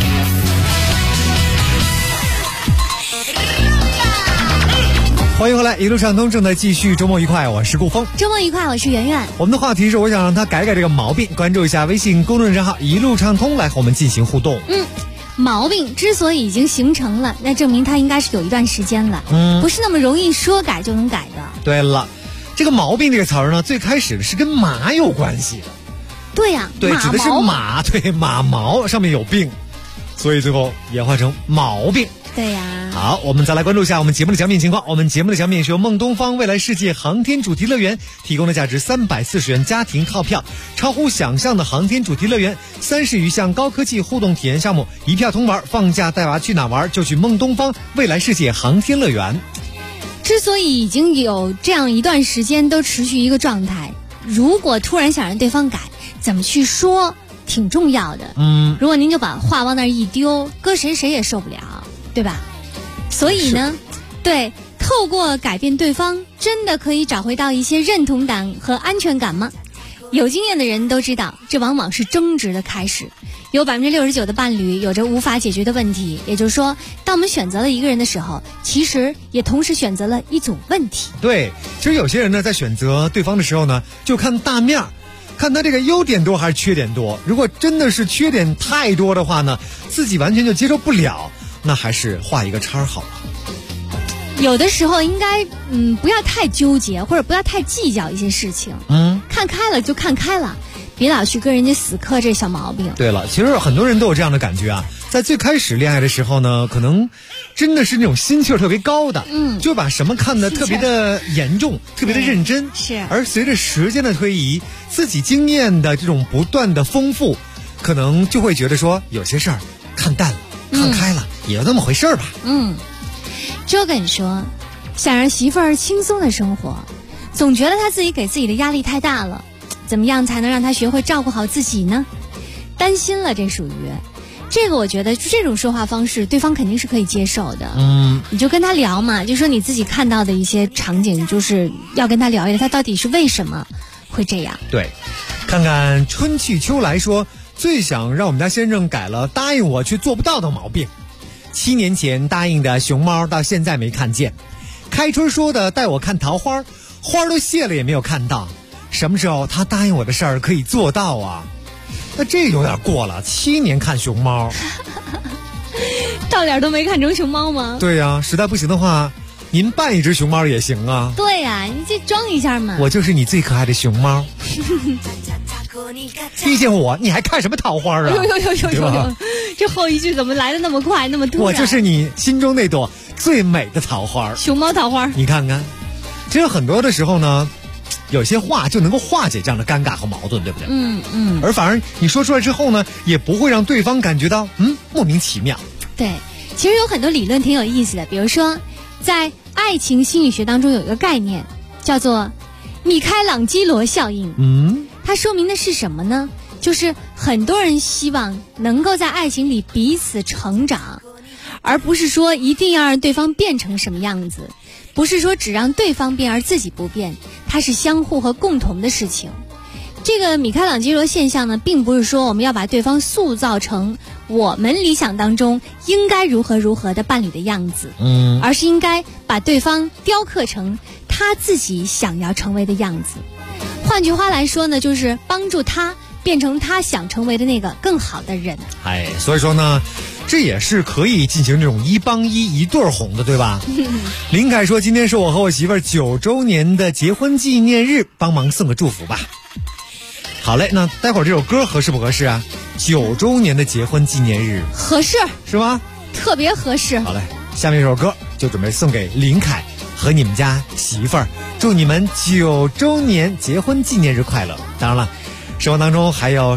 欢迎回来，一路畅通正在继续，周末愉快，我是顾峰。 周末愉快，我是圆圆。 我们的话题是我想让他改改这个毛病，关注一下微信公众账号一路畅通来和我们进行互动。 毛病之所以已经形成了，那证明它应该是有一段时间了，不是那么容易说改就能改的。 对了，这个毛病这个词儿呢，最开始是跟马有关系的。 对呀， 对，指的是马，对，马毛上面有病，所以最后演化成毛病。 对呀。 好，我们再来关注一下我们节目的奖品情况。我们节目的奖品是由梦东方未来世界航天主题乐园提供的价值340元家庭套票，超乎想象的航天主题乐园，30余项高科技互动体验项目，一票通玩，放假带娃去哪玩就去梦东方未来世界航天乐园。 之所以已经有这样一段时间都持续一个状态，如果突然想让对方改，怎么去说挺重要的。如果您就把话往那儿一丢，搁谁也受不了，对吧？所以呢，对，透过改变对方，真的可以找回到一些认同感和安全感吗？有经验的人都知道，这往往是争执的开始。有69%的伴侣有着无法解决的问题，也就是说，当我们选择了一个人的时候，其实也同时选择了一组问题。 对，其实有些人呢，在选择对方的时候呢，就看大面，看他这个优点多还是缺点多。如果真的是缺点太多的话呢，自己完全就接受不了，那还是画一个叉好了。 有的时候应该不要太纠结，或者不要太计较一些事情。看开了就看开了，别老去跟人家死磕这小毛病。 对了，其实很多人都有这样的感觉啊，在最开始恋爱的时候呢，可能真的是那种心气儿特别高的，就把什么看得特别的严重，特别的认真。 是。 而随着时间的推移，自己经验的这种不断的丰富，可能就会觉得说有些事儿看淡了，看开了，也就那么回事儿吧。 就跟你说，想让媳妇儿轻松的生活，总觉得他自己给自己的压力太大了，怎么样才能让他学会照顾好自己呢？担心了，这属于这个，我觉得就这种说话方式，对方肯定是可以接受的。你就跟他聊嘛，就说你自己看到的一些场景，就是要跟他聊一聊，他到底是为什么会这样。 对，看看春去秋来说，最想让我们家先生改了答应我却做不到的毛病。7年前答应的熊猫到现在没看见，开春说的带我看桃花，花都谢了也没有看到，什么时候他答应我的事儿可以做到啊？那这有点过了，7年看熊猫到脸都没看成熊猫吗？ 对呀，实在不行的话您扮一只熊猫也行啊。 对呀，你这装一下嘛。 我就是你最可爱的熊猫遇见我你还看什么桃花啊？ 有，这后一句怎么来的那么快那么突然？ 我就是你心中那朵最美的桃花， 熊猫桃花。 你看看，其实很多的时候呢，有些话就能够化解这样的尴尬和矛盾，对不对？而反而你说出来之后呢，也不会让对方感觉到莫名其妙。 对，其实有很多理论挺有意思的，比如说在爱情心理学当中有一个概念叫做米开朗基罗效应。它说明的是什么呢？就是很多人希望能够在爱情里彼此成长，而不是说一定要让对方变成什么样子，不是说只让对方变而自己不变，它是相互和共同的事情。 这个米开朗基罗现象呢，并不是说我们要把对方塑造成我们理想当中应该如何如何的伴侣的样子，而是应该把对方雕刻成他自己想要成为的样子。换句话来说呢，就是帮助他变成他想成为的那个更好的人。 所以说呢，这也是可以进行这种一帮一对红的，对吧？林凯说，今天是我和我媳妇儿9周年的结婚纪念日，帮忙送个祝福吧。好嘞，那待会儿这首歌合适不合适啊？9周年的结婚纪念日， 合适是吗？ 特别合适。 好嘞，下面这首歌就准备送给林凯和你们家媳妇儿，祝你们9周年结婚纪念日快乐。当然了，生活当中还有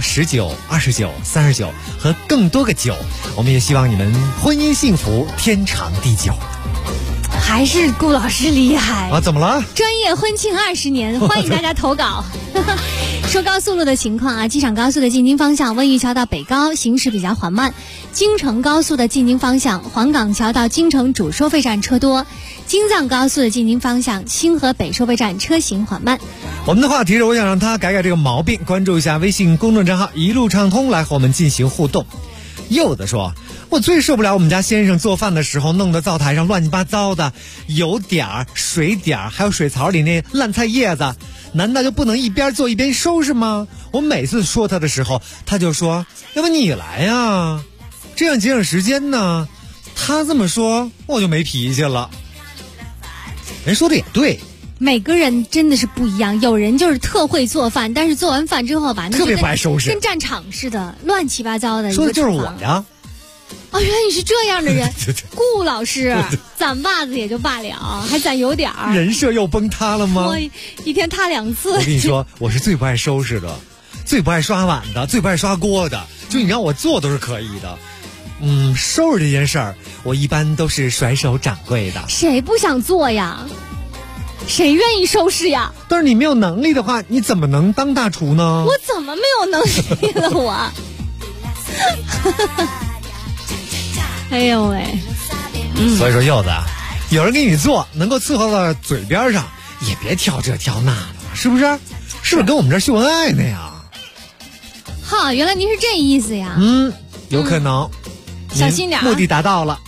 19、29、39和更多个9，我们也希望你们婚姻幸福，天长地久。 还是顾老师厉害啊！怎么了？ 专业婚庆20年，欢迎大家投稿。说高速路的情况啊，机场高速的进京方向温榆桥到北高行驶比较缓慢，京承高速的进京方向黄岗桥到京承主收费站车多，京藏高速的进京方向清河北收费站车行缓慢。 我们的话题是我想让他改改这个毛病，关注一下微信公众账号一路畅通来和我们进行互动。柚子说，我最受不了我们家先生做饭的时候弄得灶台上乱七八糟的，油点儿、水点儿，还有水槽里那烂菜叶子，难道就不能一边做一边收拾吗？我每次说他的时候，他就说要不你来呀，这样节省时间呢。他这么说，我就没脾气了。人说的也对， 每个人真的是不一样，有人就是特会做饭，但是做完饭之后吧， 特别不爱收拾， 跟战场似的，乱七八糟的。 说的就是我呀。 哦，原来你是这样的人。顾老师攒袜子也就罢了，还攒油点儿， 人设又崩塌了吗？ 我一天塌2次。 我跟你说，我是最不爱收拾的，最不爱刷碗的，最不爱刷锅的，就你让我做都是可以的。收拾这件事儿，我一般都是甩手掌柜的。 谁不想做呀？谁愿意收拾呀？ 但是你没有能力的话，你怎么能当大厨呢？ 我怎么没有能力了我？哎呦喂！ 所以说柚子啊，有人给你做，能够伺候到嘴边上，也别挑这挑那的，是不是？是不是跟我们这儿秀恩爱呢呀？ 哈，原来您是这意思呀？ 有可能。 小心点， 目的达到了。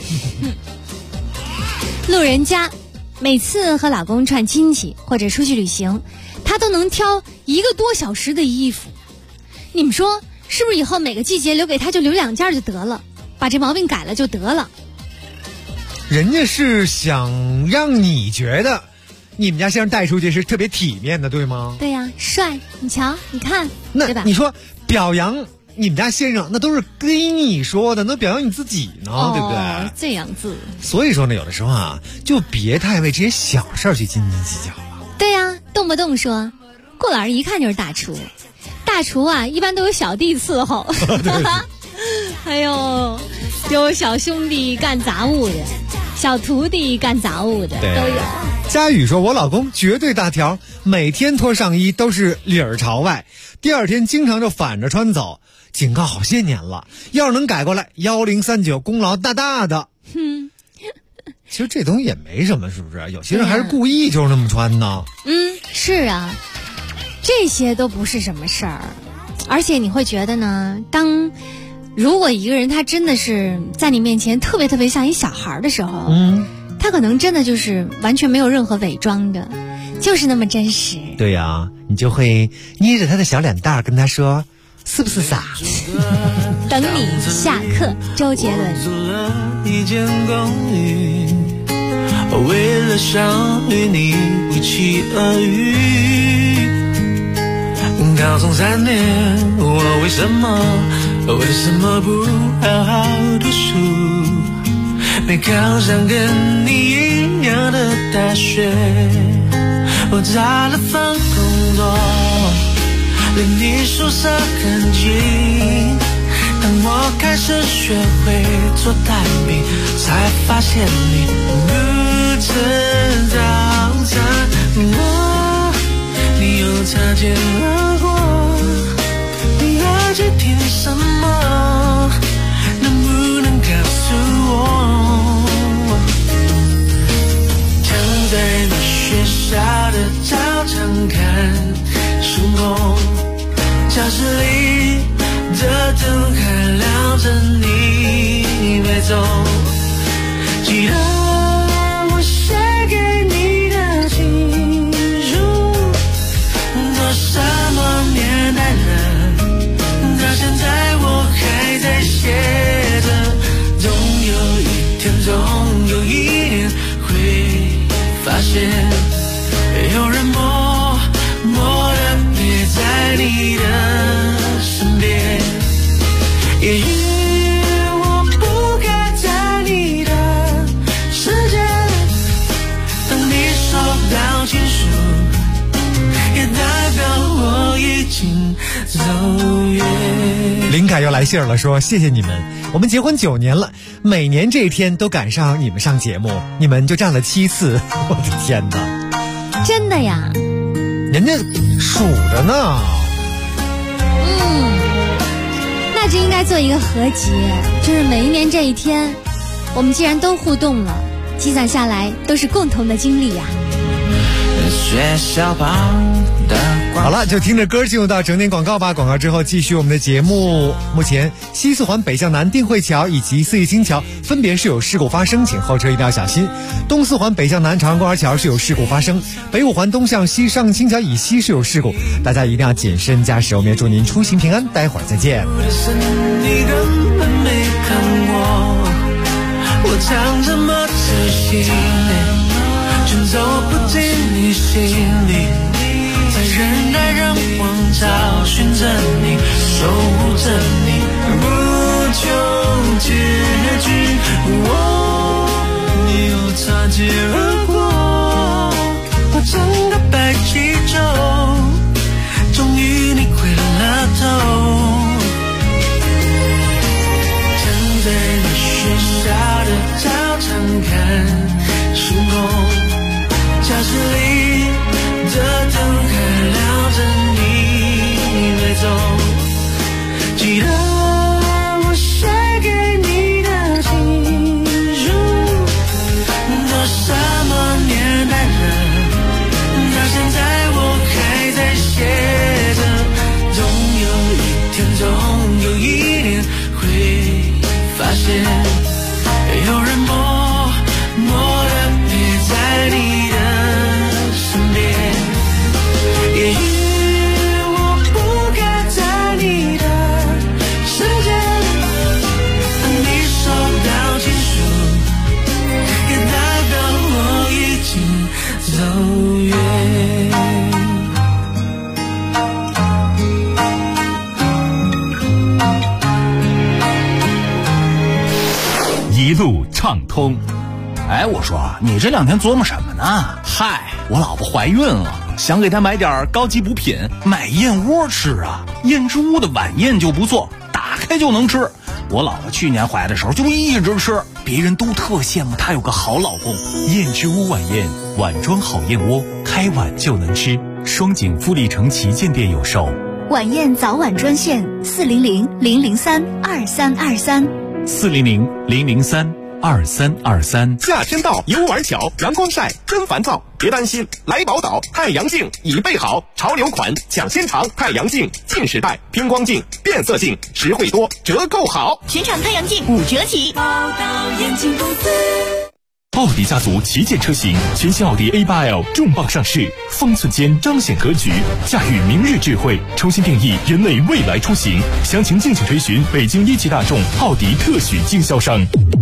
路人甲每次和老公串亲戚或者出去旅行，他都能挑1个多小时的衣服。你们说是不是以后每个季节留给他就留2件就得了，把这毛病改了就得了？ 人家是想让你觉得你们家先生带出去是特别体面的，对吗？ 对呀，帅，你瞧，你看， 那对吧？ 你说表扬你们家先生，那都是跟你说的，那表扬你自己呢，对不对？ 这样子。 所以说呢，有的时候啊，就别太为这些小事去斤斤计较了。 对呀，动不动说顾老师一看就是大厨，大厨啊一般都有小弟伺候。还有小兄弟干杂物的，小徒弟干杂物的都有。 佳宇说，我老公绝对大条，每天脱上衣都是领儿朝外，第2天经常就反着穿走，警告好些年了，要是能改过来，1039功劳大大的。其实这东西也没什么，是不是？有些人还是故意就是那么穿呢。 是啊，这些都不是什么事儿。而且你会觉得呢，如果一个人他真的是在你面前特别特别像一小孩的时候，他可能真的就是完全没有任何伪装的，就是那么真实。 对呀，你就会捏着他的小脸蛋跟他说，是不是傻？ 等你下课，周杰伦。 一间公寓，为了想与你不期而遇。高中3年，我为什么不好好读书？没考上跟你一样的大学，我找了份工作，离你宿舍很近。当我开始学会做蛋饼，才发现你不吃早餐，你又擦肩而过。你爱去听什么？能不能告诉我？躺在你学校的操场看星空， 着你飞走。记得我写给你的情书，都什么年代了，到现在我还在写着。总有一天，总有一年会发现，有人默默地陪在你的身边。也许我不该在你的世界，当你收到情书，也代表我已经走远。 林凯又来信了，说谢谢你们，我们结婚9年了，每年这一天都赶上你们上节目，你们就占了7次，我的天哪！ 真的呀？ 人家数着呢。 那这应该做一个合集，就是每一年这一天，我们既然都互动了，积攒下来都是共同的经历呀。 学校旁的好了，就听着歌进入到整点广告吧。广告之后继续我们的节目。目前西四环北向南定慧桥以及四叶青桥分别是有事故发生，请后车一定要小心。东四环北向南长安公园桥是有事故发生，北五环东向西上青桥以西是有事故，大家一定要谨慎驾驶。我们也祝您出行平安，待会儿再见。 你根本没看我藏这么仔细，却走不进你心里，在人来人往找寻着你，守护着你，不求结局。你又擦肩而过，我整个白气球，终于你回了头。在你学校的操场看星空，教室里的灯还亮着，你没走。记得我写给你的情书，都什么年代了，到现在我还在写着。总有一天，总有一年会发现，有人默默地陪在你的身边。也许我不该在你的世界，当你收到情书，也代表我已经走远。 一路畅通。 哎，我说你这2天琢磨什么呢？嗨，我老婆怀孕了，想给她买点高级补品，买燕窝吃啊。燕之屋的晚宴就不错，打开就能吃。我老婆去年怀的时候就一直吃，别人都特羡慕她有个好老公。 燕之屋晚宴，碗装好燕窝，开碗就能吃。双井富力城旗舰店有售。 晚宴早晚专线 400-003-2323，400-003-2323。 夏天到，游玩巧，阳光晒，真烦躁。别担心，来宝岛太阳镜已备好，潮流款抢先尝，太阳镜近视带、偏光镜、变色镜，实惠多，折扣好， 全场太阳镜5折起。宝岛眼镜公司。 奥迪家族旗舰车型，全新奥迪 A8L 重磅上市，方寸间彰显格局，驾驭明日智慧，重新定义人类未来出行。详情敬请垂询北京一汽大众奥迪特许经销商。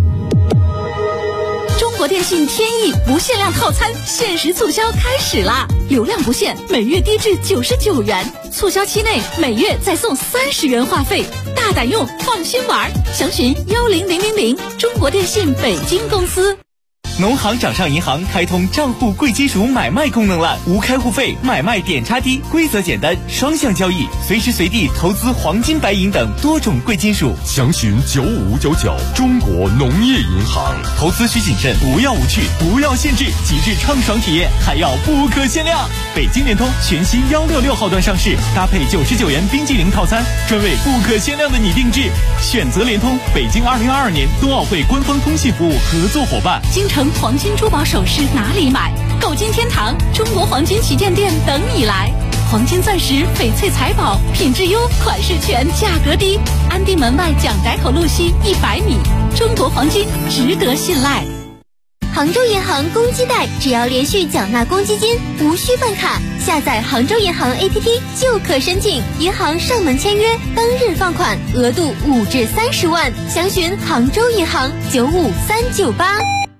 中国电信天翼不限量套餐限时促销开始啦！流量不限，每月低至99元，促销期内每月再送30元话费，大胆用，放心玩。详询10000，中国电信北京公司。 农行掌上银行开通账户贵金属买卖功能了，无开户费，买卖点差低，规则简单，双向交易，随时随地投资黄金、白银等多种贵金属。 详询9599，中国农业银行。 投资需谨慎，不要无趣，不要限制，极致畅爽体验，还要不可限量。北京联通全新166号段上市，搭配99元冰激凌套餐，专为不可限量的你定制。选择联通，北京2022年冬奥会官方通信服务合作伙伴。 京城黄金珠宝首饰哪里买？购金天堂中国黄金旗舰店等你来。 黄金钻石、翡翠财宝，品质优，款式全，价格低。安定门外蒋逮口路西100米，中国黄金值得信赖。 杭州银行公积贷，只要连续缴纳公积金，无需办卡，下载杭州银行 APP 就可申请，银行上门签约，当日放款，额度5至30万。详询杭州银行95398。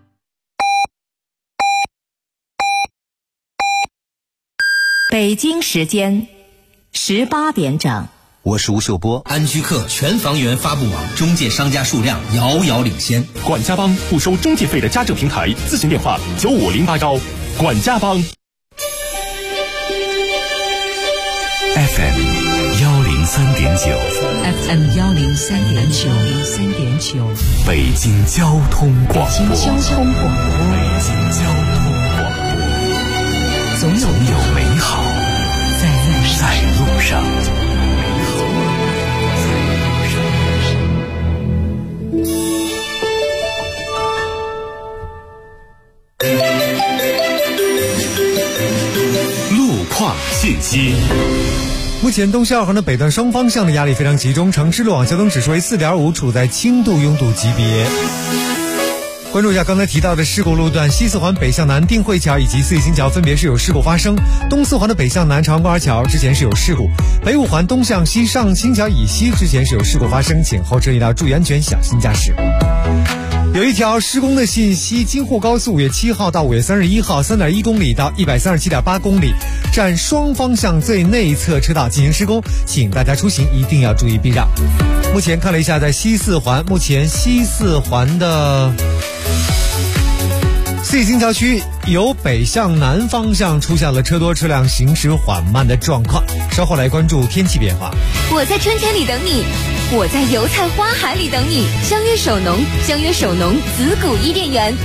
北京时间18点整。 我是吴秀波。安居客全房源发布网中介商家数量遥遥领先。 管家帮不收中介费的家政平台，咨询电话9508管家帮。 FM 103.9 FM 103.9 北京交通广播。 北京交通广播。总有美好在路上。 路况信息。 目前东西二环的北段双方向的压力非常集中，城市路网交通指数为4.5，处在轻度拥堵级别。关注一下刚才提到的事故路段，西四环北向南定慧桥以及四季青桥分别是有事故发生，东四环的北向南长安公园桥之前是有事故，北五环东向西上青桥以西之前是有事故发生，请后车一定要注意安全，小心驾驶。有一条施工的信息，京沪高速5月7号到5月31号 3.1 公里到 137.8 公里，占双方向最内侧车道进行施工，请大家出行一定要注意避让。目前看了一下，在西四环，目前西四环的四季青桥区由北向南方向出现了车多车辆行驶缓慢的状况，稍后来关注天气变化。 我在春天里等你，我在油菜花海里等你。相约首农，相约首农紫谷伊甸园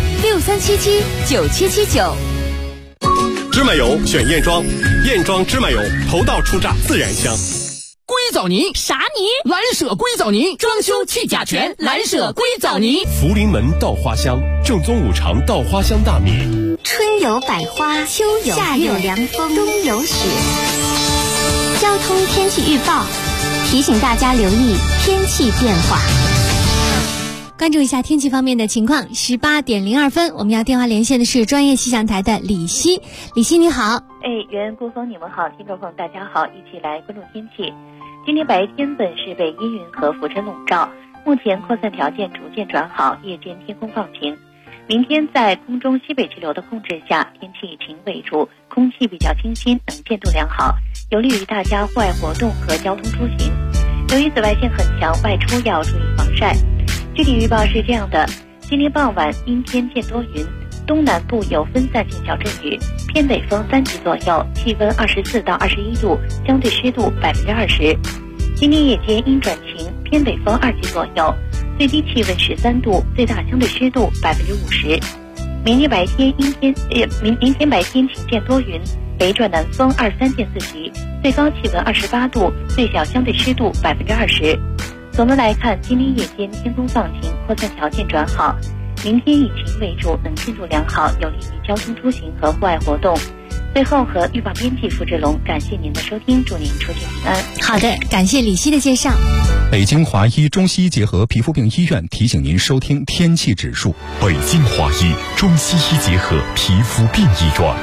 ，63779779。 芝麻油选燕庄，燕庄芝麻油头道出榨，自然香。 硅藻泥啥泥？ 蓝舍硅藻泥，装修去甲醛，蓝舍硅藻泥。 福临门稻花香，正宗5常稻花香大米。 春有百花，秋有夏有凉风，冬有雪。交通天气预报提醒大家留意天气变化。 关注一下天气方面的情况。18点02分，我们要电话连线的是专业气象台的李希。李希你好。 袁郭峰你们好，听众朋友大家好，一起来关注天气。今天白天本市被阴云和浮尘笼罩，目前扩散条件逐渐转好，夜间天空放晴。明天在空中西北气流的控制下，天气以晴为主，空气比较清新，能见度良好，有利于大家户外活动和交通出行。由于紫外线很强，外出要注意防晒。具体预报是这样的：今天傍晚阴天见多云，东南部有分散性小阵雨，偏北风3级左右，气温24到21度，相对湿度20%。今天夜间阴转晴，偏北风2级左右，最低气温13度，最大相对湿度50%。明天白天明天白天晴见多云，北转南风23见4级，最高气温28度，最小相对湿度20%。总的来看，今天夜间天空放晴，扩散条件转好。明天以晴为主，能见度良好，有利于交通出行和户外活动。最后和预报编辑付志龙，感谢您的收听，祝您出行平安。 好的，感谢李希的介绍。 北京华医中西医结合皮肤病医院提醒您收听天气指数。 北京华医中西医结合皮肤病医院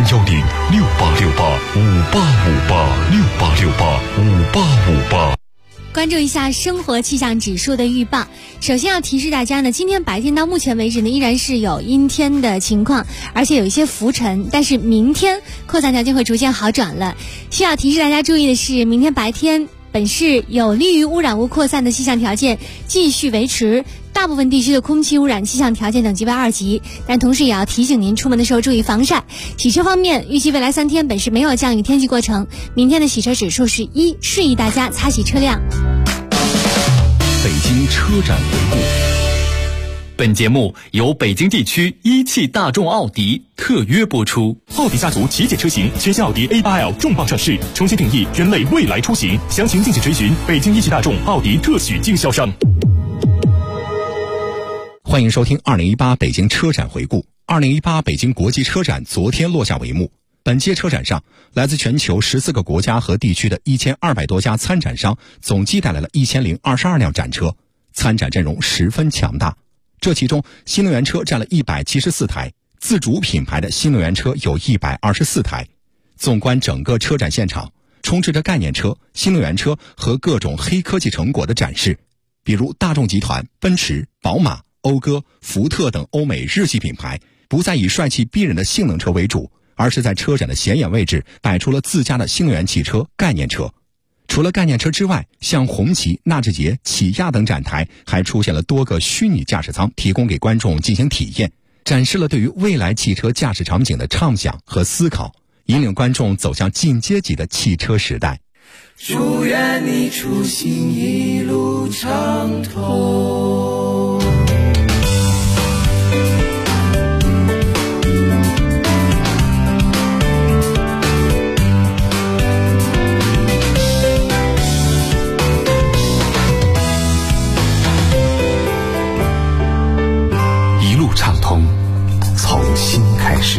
，010686858585868585858。 关注一下生活气象指数的预报。首先要提示大家呢，今天白天到目前为止呢，依然是有阴天的情况，而且有一些浮尘，但是明天扩散条件会逐渐好转了。需要提示大家注意的是，明天白天本市有利于污染物扩散的气象条件继续维持，大部分地区的空气污染气象条件等级为2级，但同时也要提醒您出门的时候注意防晒。洗车方面，预计未来3天本市没有降雨天气过程，明天的洗车指数是1，示意大家擦洗车辆。 北京车展回顾。本节目由北京地区一汽大众奥迪特约播出。 奥迪家族旗舰车型全新奥迪 A8L 重磅上市，重新定义人类未来出行，详情敬请垂询北京一汽大众奥迪特许经销商。 欢迎收听2018北京车展回顾。2018北京国际车展昨天落下帷幕， 本届车展上，来自全球14个国家和地区的1200多家参展商，总计带来了1022辆展车，参展阵容十分强大。这其中，新能源车占了174台，自主品牌的新能源车有124台。纵观整个车展现场，充斥着概念车、新能源车和各种黑科技成果的展示，比如大众集团、奔驰、宝马、讴歌、福特等欧美日系品牌不再以帅气逼人的性能车为主，而是在车展的显眼位置摆出了自家的新能源汽车、概念车。除了概念车之外，像红旗、纳智捷、起亚等展台还出现了多个虚拟驾驶舱，提供给观众进行体验，展示了对于未来汽车驾驶场景的畅想和思考，引领观众走向进阶级的汽车时代。 祝愿你出行一路畅通。 一路畅通，从新开始。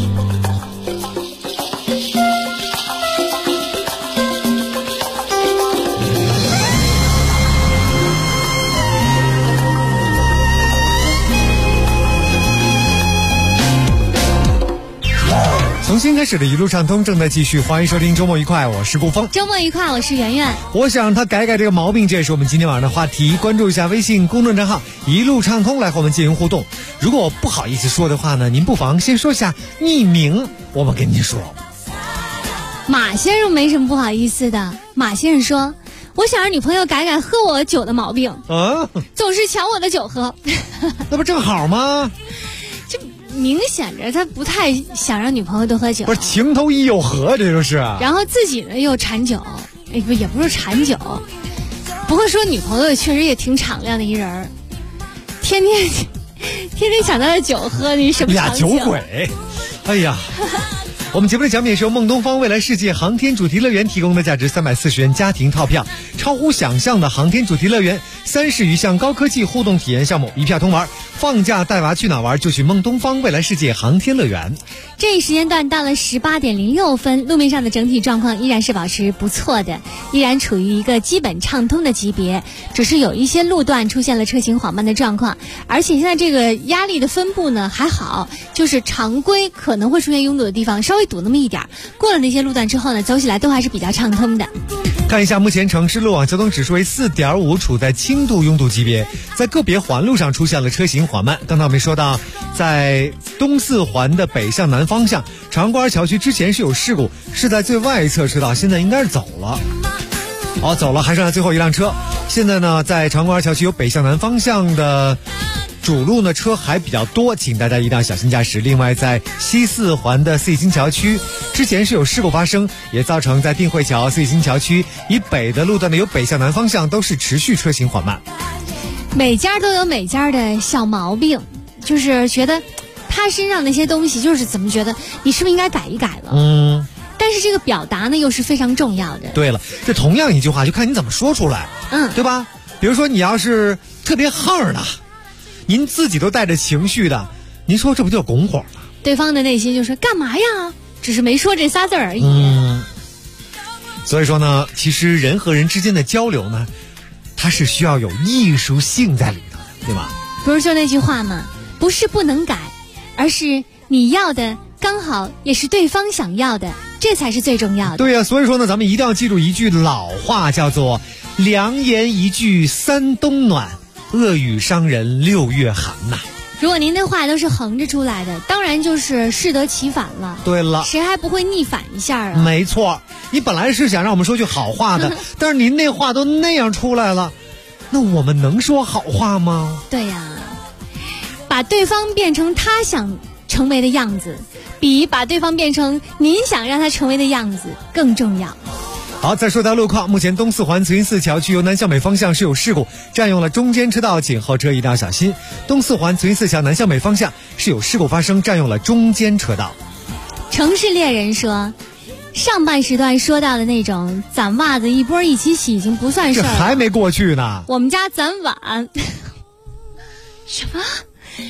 从新开始的一路畅通正在继续，欢迎收听周末愉快，我是顾峰。 周末愉快，我是圆圆。 我想让他改改这个毛病，这也是我们今天晚上的话题。关注一下微信公众账号一路畅通，来和我们进行互动。如果我不好意思说的话呢，您不妨先说下匿名，我们跟您说。 马先生没什么不好意思的。马先生说，我想让女朋友改改喝我酒的毛病啊，总是抢我的酒喝。 那不正好吗？ 明显着他不太想让女朋友多喝酒， 不是情投意又合，这就是。 然后自己呢又馋酒，也不是馋酒，不过说女朋友确实也挺敞亮的一人，天天抢他的酒喝，你什么俩酒鬼？哎呀。我们节目的奖品是由梦东方未来世界航天主题乐园提供的，价值340元家庭套票，超乎想象的航天主题乐园，30余项高科技互动体验项目，一票通玩。放假带娃去哪玩就去梦东方未来世界航天乐园。 这一时间段到了18点06分，路面上的整体状况依然是保持不错的，依然处于一个基本畅通的级别，只是有一些路段出现了车行缓慢的状况，而且现在这个压力的分布呢还好，就是常规可能会出现拥堵的地方稍微堵那么一点，过了那些路段之后呢，走起来都还是比较畅通的。 看一下目前城市路网交通指数为4.5，处在轻度拥堵级别，在个别环路上出现了车行缓慢。刚才我们说到，在东四环的北向南方向，长官桥区之前是有事故，是在最外侧车道，现在应该是走了。走了，还剩下最后一辆车。现在呢，在长官桥区有北向南方向的主路呢，车还比较多，请大家一定要小心驾驶。另外，在西四环的四季青桥区，之前是有事故发生，也造成在定慧桥、四季青桥区以北的路段呢，有北向南方向都是持续车行缓慢。 每家都有每家的小毛病，就是觉得他身上那些东西，就是怎么觉得你是不是应该改一改了？但是这个表达呢，又是非常重要的。 对了，这同样一句话，就看你怎么说出来，对吧？比如说你要是特别横的，您自己都带着情绪的，您说这不就拱火了？ 对方的内心就是干嘛呀？只是没说这仨字而已。 所以说呢，其实人和人之间的交流呢，它是需要有艺术性在里头的，对吧？ 不是就那句话吗？不是不能改，而是你要的刚好也是对方想要的，这才是最重要的。 对呀，所以说呢，咱们一定要记住一句老话，叫做良言一句三冬暖，恶语伤人6月寒呐。 如果您的话都是横着出来的，当然就是适得其反了。 对了， 谁还不会逆反一下啊？ 没错，你本来是想让我们说句好话的，但是您那话都那样出来了，那我们能说好话吗？ 对呀，把对方变成他想成为的样子，比把对方变成您想让他成为的样子更重要。 好，再说到路况，目前东四环慈云寺桥区由南向北方向是有事故，占用了中间车道，请后车一定要小心。东四环慈云寺桥南向北方向是有事故发生，占用了中间车道。 城市猎人说，上半时段说到的那种攒袜子一波一起洗已经不算事儿了， 这还没过去呢。 我们家攒碗什么？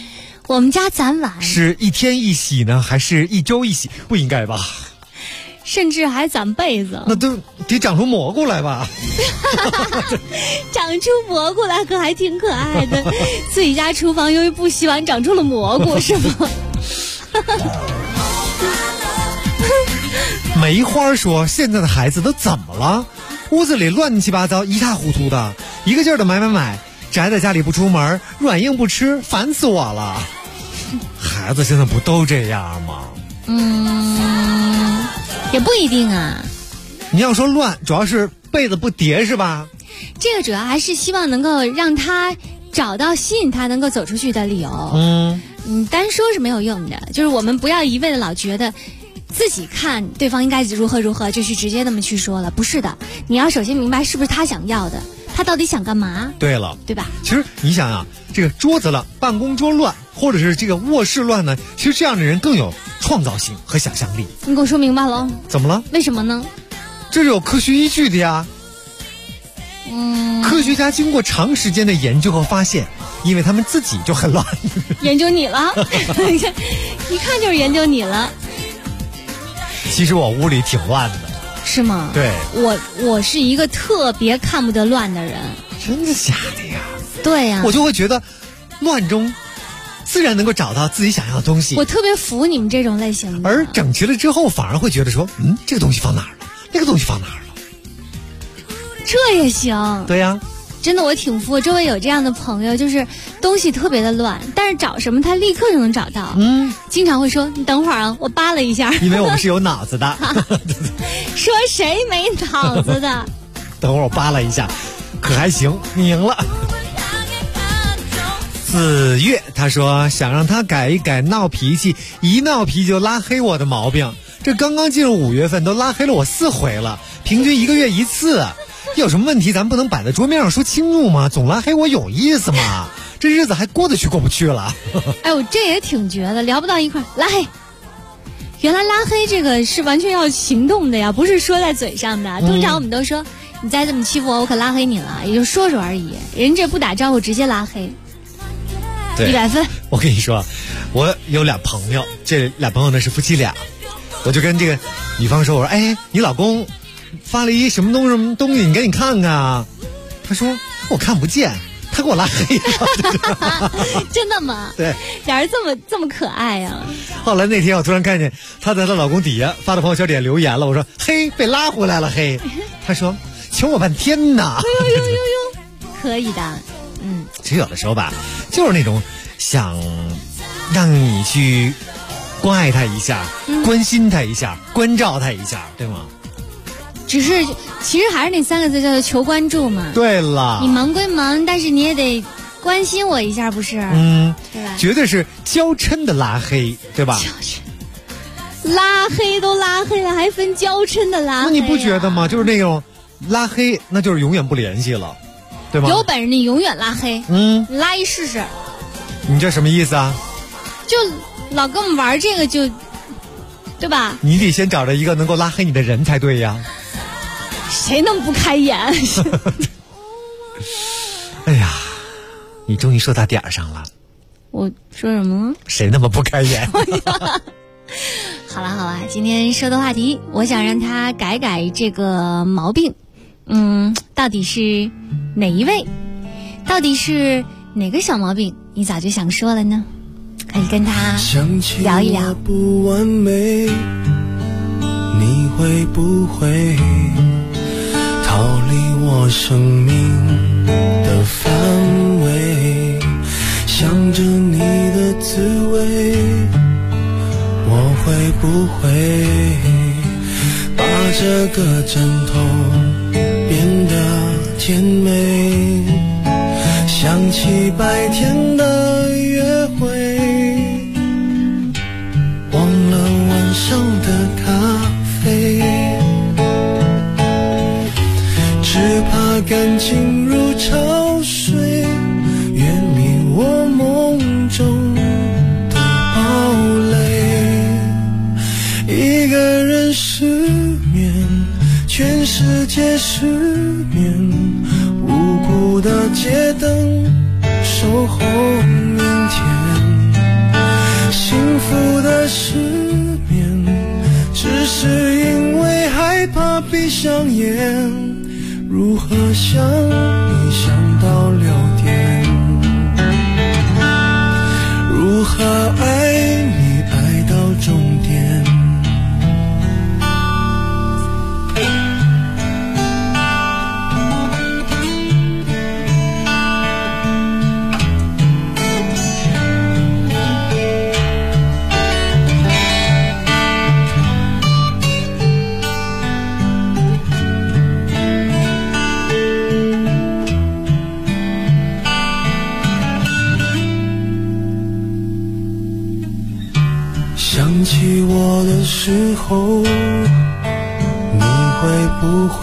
我们家早晚是一天一洗呢，还是一周一洗？不应该吧？ 甚至还攒被子， 那都得长出蘑菇来吧？ 长出蘑菇来可还挺可爱的。自己家厨房由于不洗碗长出了蘑菇，是吗？ 梅花说：“现在的孩子都怎么了？屋子里乱七八糟，一塌糊涂的，一个劲儿的买，宅在家里不出门，软硬不吃，烦死我了。”孩子现在不都这样吗？ 也不一定啊。 你要说乱，主要是被子不叠是吧？ 这个主要还是希望能够让他找到吸引他能够走出去的理由。单说是没有用的，就是我们不要一味的老觉得自己看对方应该如何就去直接那么去说了，不是的。你要首先明白是不是他想要的，他到底想干嘛？ 对了， 对吧？ 其实你想啊，这个桌子乱，办公桌乱，或者是这个卧室乱呢，其实这样的人更有创造性和想象力。 你给我说明白了。 怎么了？ 为什么呢？ 这是有科学依据的呀。科学家经过长时间的研究和发现，因为他们自己就很乱。 研究你了，一看就是研究你了。 其实我屋里挺乱的。 是吗？ 对， 我是一个特别看不得乱的人。 真的假的呀？ 对呀， 我就会觉得乱中自然能够找到自己想要的东西。 我特别服你们这种类型的。 而整齐了之后，反而会觉得说，这个东西放哪儿了，那个东西放哪儿了。 这也行。 对呀， 真的我挺服。周围有这样的朋友，就是东西特别的乱，但是找什么他立刻就能找到。经常会说你等会儿啊，我扒了一下。 因为我们是有脑子的。 说谁没脑子的？ 等会儿我扒了一下，可还行，你赢了。子月他说想让他改一改闹脾气，一闹脾气就拉黑我的毛病。这刚刚进入5月份，都拉黑了我4回了，平均1个月1次。有什么问题咱不能摆在桌面上说清楚吗？总拉黑我有意思吗？这日子还过得去过不去了。 哎，我这也挺绝的，聊不到一块拉黑。原来拉黑这个是完全要行动的呀，不是说在嘴上的。通常我们都说你再这么欺负我，我可拉黑你了，也就说说而已。人这不打招呼直接拉黑。 对 ，100分。 我跟你说，我有俩朋友，这俩朋友呢是夫妻俩，我就跟这个女方说，我说哎，你老公发了一什么东西，你赶紧看看啊。他说我看不见，他给我拉黑了。 真的吗？ 对， 俩人这么可爱呀。 后来那天我突然看见她在她老公底下发的朋友圈里留言了，我说嘿，被拉回来了嘿。他说求我半天呢。 可以的。 其实有的时候吧，就是那种想让你去关爱他一下，关心他一下，关照他一下，对吗？ 只是其实还是那3个字，叫做求关注嘛。 对了， 你忙归忙，但是你也得关心我一下，不是？对吧？ 绝对是娇嗔的拉黑，对吧？ 娇嗔，拉黑都拉黑了，还分娇嗔的拉黑？ 那你不觉得吗？就是那种拉黑，那就是永远不联系了，对吗？ 有本事你永远拉黑，拉一试试。 你这什么意思啊？ 就老跟我们玩这个就，对吧？ 你得先找着一个能够拉黑你的人才对呀。 谁那么不开眼？ 哎呀，你终于说到点儿上了。 我说什么？ 谁那么不开眼？ 好了，今天说的话题，我想让他改这个毛病。到底是哪一位？到底是哪个小毛病？你早就想说了呢？可以跟他聊一聊。 不完美，你会不会逃离我生命的范围？想着你的滋味，我会不会把这个枕头变得甜美？想起白天的约会，忘了晚上的咖啡，只怕感情如潮水，湮灭我梦中的堡垒。一个人失眠，全世界失眠，无辜的街灯守候明天。 福的失眠，只是因为害怕闭上眼，如何想你想到6点，如何爱你爱到终点。想起我的时候，你会不会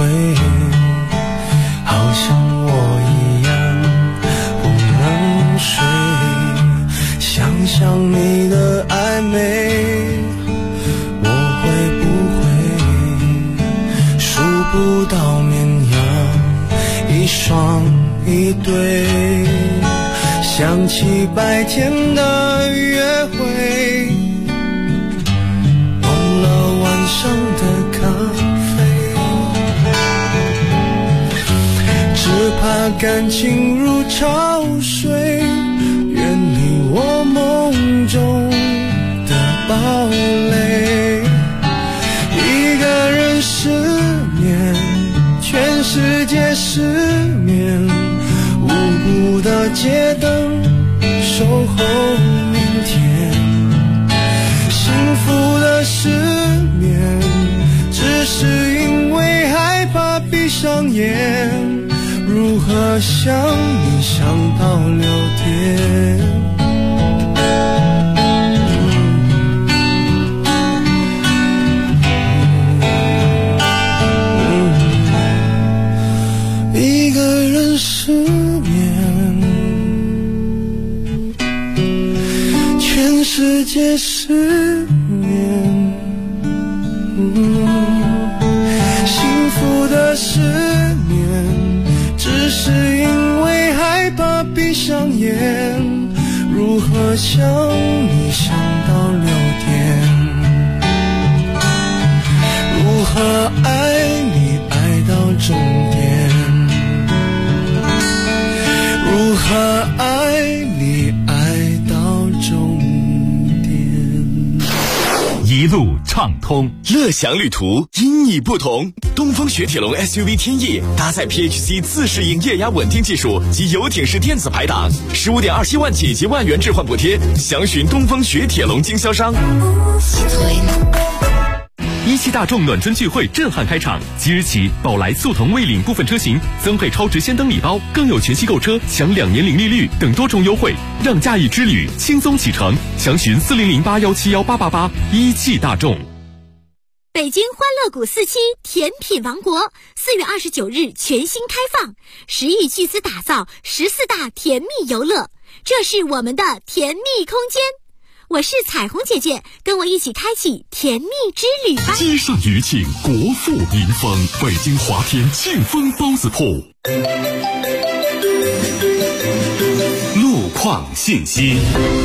好像我一样不能睡？想想你的暧昧，我会不会数不到绵羊一双一对？想起白天的约会，上的咖啡，只怕感情如潮水，远离我梦中的堡垒。一个人失眠，全世界失眠，无辜的街灯守候明天。幸福的失眠，只是因为害怕闭上眼，如何想你想到6点。一个人失眠，全世界失眠。幸福的失眠，只是因为害怕闭上眼，如何想你想到6点，如何爱你爱到终点，如何爱你爱到终点。 一路畅通， 乐享旅途因你不同。东风雪铁龙 SUV 天翼搭载 PHC 自适应液压稳定技术及游艇式电子排档，15.27万起及万元置换补贴，详询东风雪铁龙经销商。 17大众暖春聚会震撼开场，即日起，宝来、速腾、魏领部分车型增配超值先登礼包，更有全系购车享2年零利率等多重优惠，让假日之旅轻松启程。详询4008171888。17大众。 北京欢乐谷4期甜品王国4月29日全新开放，10亿巨资打造14大甜蜜游乐，这是我们的甜蜜空间。我是彩虹姐姐，跟我一起开启甜蜜之旅吧！ 积善余庆，国富民丰。北京华天庆丰包子铺。 路况信息。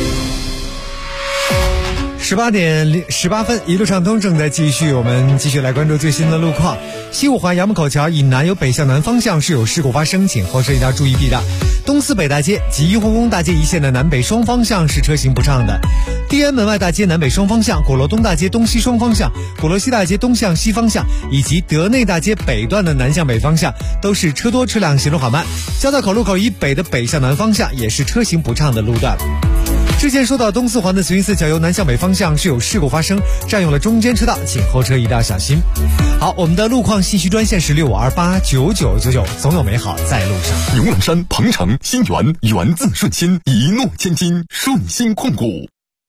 18点18分，一路畅通正在继续，我们继续来关注最新的路况。西五环杨门口桥以南由北向南方向是有事故发生，请后车一定要注意避让。东四北大街及一红宫大街一线的南北双方向是车行不畅的。地安门外大街南北双方向，鼓楼东大街东西双方向，鼓楼西大街东向西方向，以及德内大街北段的南向北方向都是车多车辆行驶缓慢。交道口路口以北的北向南方向也是车行不畅的路段。之前说到东四环的慈云寺桥由南向北方向是有事故发生，占用了中间车道，请后车一定要小心。好，我们的路况信息专线是65289999，总有美好在路上。 牛栏山、鹏城、新源，源自顺心，一诺千金，顺心控股。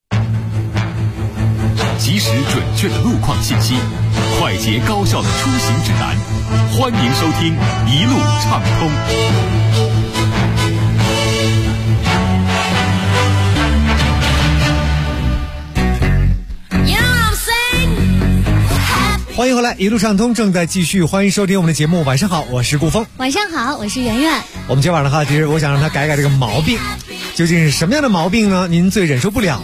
及时准确的路况信息，快捷高效的出行指南，欢迎收听一路畅通。 欢迎回来，一路畅通正在继续，欢迎收听我们的节目。晚上好，我是顾峰。 晚上好，我是圆圆。 我们今晚的话题是，我想让他改改这个毛病，究竟是什么样的毛病呢？您最忍受不了的，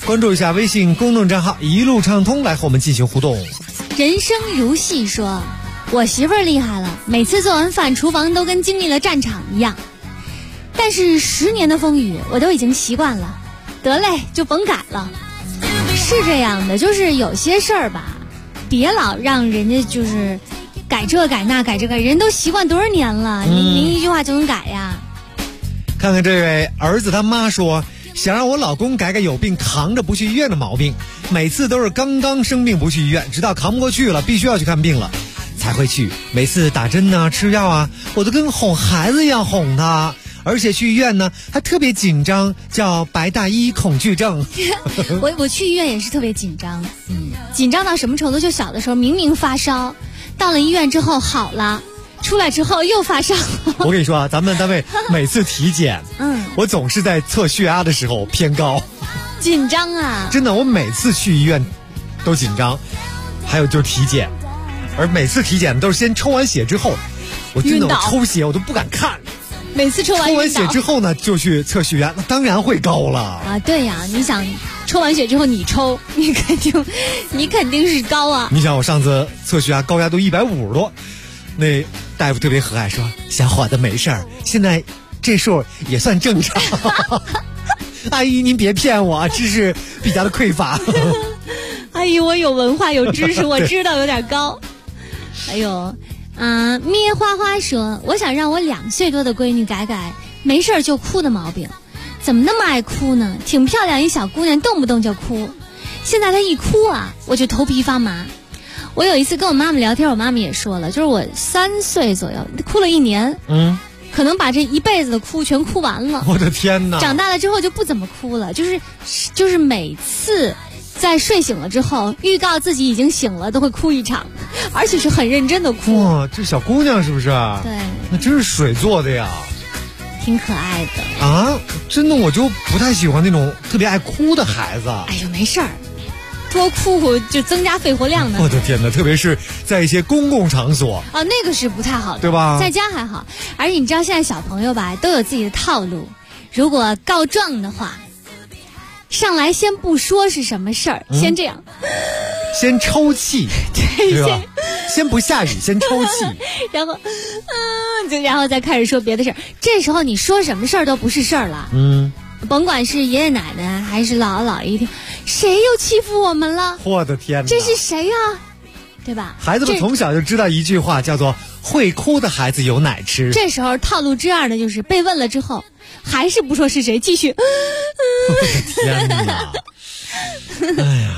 关注一下微信公众账号一路畅通，来和我们进行互动。 人生如戏说，我媳妇儿厉害了，每次做完饭厨房都跟经历了战场一样，但是10年的风雨我都已经习惯了，得嘞就甭改了。是这样的，就是有些事儿吧，别老让人家就是改这改那改这改，人都习惯多少年了，您一句话就能改呀。 看看这位儿子他妈说，想让我老公改改有病扛着不去医院的毛病，每次都是刚刚生病不去医院，直到扛不过去了必须要去看病了才会去，每次打针啊吃药啊我都跟哄孩子一样哄他，而且去医院呢还特别紧张，叫白大衣恐惧症。 我去医院也是特别紧张，紧张到什么程度，就小的时候明明发烧，到了医院之后好了，出来之后又发烧。 我跟你说啊，咱们单位每次体检，我总是在测血压的时候偏高， 紧张啊！ 真的，我每次去医院都紧张。还有就是体检，而每次体检都是先抽完血之后，我真的我抽血我都不敢看。 每次抽完血之后呢，就去测血压，那当然会高了啊！对呀，你想抽完血之后你抽，你肯定是高啊！ 你想我上次测血压高压都150多。那大夫特别和蔼说，小伙子没事儿，现在这数也算正常。阿姨您别骗我，知识比较的匮乏。 阿姨我有文化有知识，我知道有点高。哎呦咩花花说，我想让我2岁多的闺女改改没事就哭的毛病。怎么那么爱哭呢？挺漂亮一小姑娘，动不动就哭，现在她一哭啊我就头皮发麻。我有一次跟我妈妈聊天，我妈妈也说了，就是我3岁左右哭了1年，可能把这一辈子的哭全哭完了。 我的天哪！ 长大了之后就不怎么哭了，就是每次在睡醒了之后预告自己已经醒了都会哭一场，而且是很认真的哭。 哇，这小姑娘是不是？ 对， 那真是水做的呀， 挺可爱的啊！真的，我就不太喜欢那种特别爱哭的孩子。 哎呦，没事儿，多哭哭就增加肺活量呢。 我的天哪，特别是在一些公共场所啊，那个是不太好的， 对吧？ 在家还好，而且你知道现在小朋友吧都有自己的套路，如果告状的话，上来先不说是什么事儿，先这样， 先抽气，对吧？先不下雨，先抽气， 然后然后再开始说别的事儿。这时候你说什么事儿都不是事儿了，甭管是爷爷奶奶还是姥姥姥爷，一听谁又欺负我们了？ 我的天哪， 这是谁呀？对吧？ 孩子们从小就知道一句话，叫做会哭的孩子有奶吃。 这时候套路之二的就是被问了之后还是不说是谁，继续我的天哪。哎呀，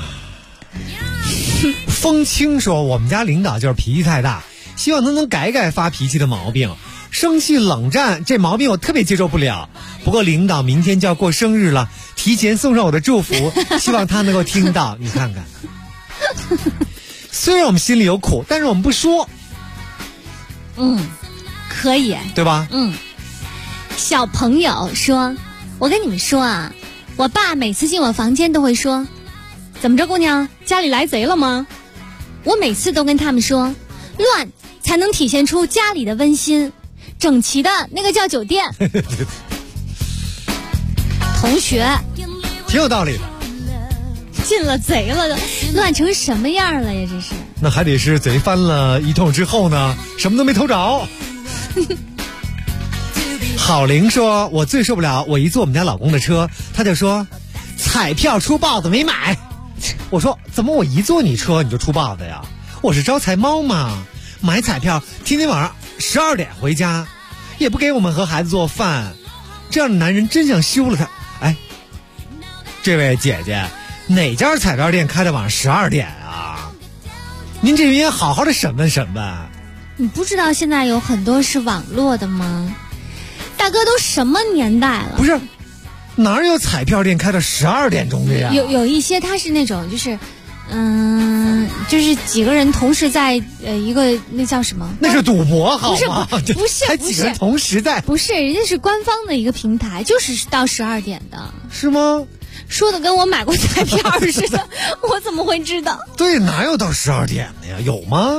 风清说，我们家领导就是脾气太大，希望他能改改发脾气的毛病。生气冷战这毛病我特别接受不了，不过领导明天就要过生日了，提前送上我的祝福，希望他能够听到。你看看，虽然我们心里有苦，但是我们不说。 可以， 对吧？ 小朋友说，我跟你们说啊，我爸每次进我房间都会说，怎么着姑娘，家里来贼了吗？我每次都跟他们说，乱才能体现出家里的温馨，整齐的那个叫酒店。同学挺有道理的， 进了贼了，乱成什么样了呀？这是， 那还得是贼翻了一通之后呢，什么都没偷着。郝玲说，我最受不了，我一坐我们家老公的车，他就说彩票出豹子没买。我说怎么我一坐你车你就出豹子呀？我是招财猫嘛，买彩票天天晚上12点回家，也不给我们和孩子做饭，这样的男人真想休了他。哎，这位姐姐，哪家彩票店开到晚上12点啊？您这边好好的审问审问。 你不知道现在有很多是网络的吗？大哥都什么年代了？ 不是，哪有彩票店开到12点钟的呀？ 有一些它是那种就是就是几个人同时在一个那叫什么？ 那是赌博好吗？ 不是， 还几个人同时在？ 不是，人家是官方的一个平台，就是到12点的。 是吗？ 说的跟我买过彩票似的，我怎么会知道？ 对，哪有到12点的呀？有吗？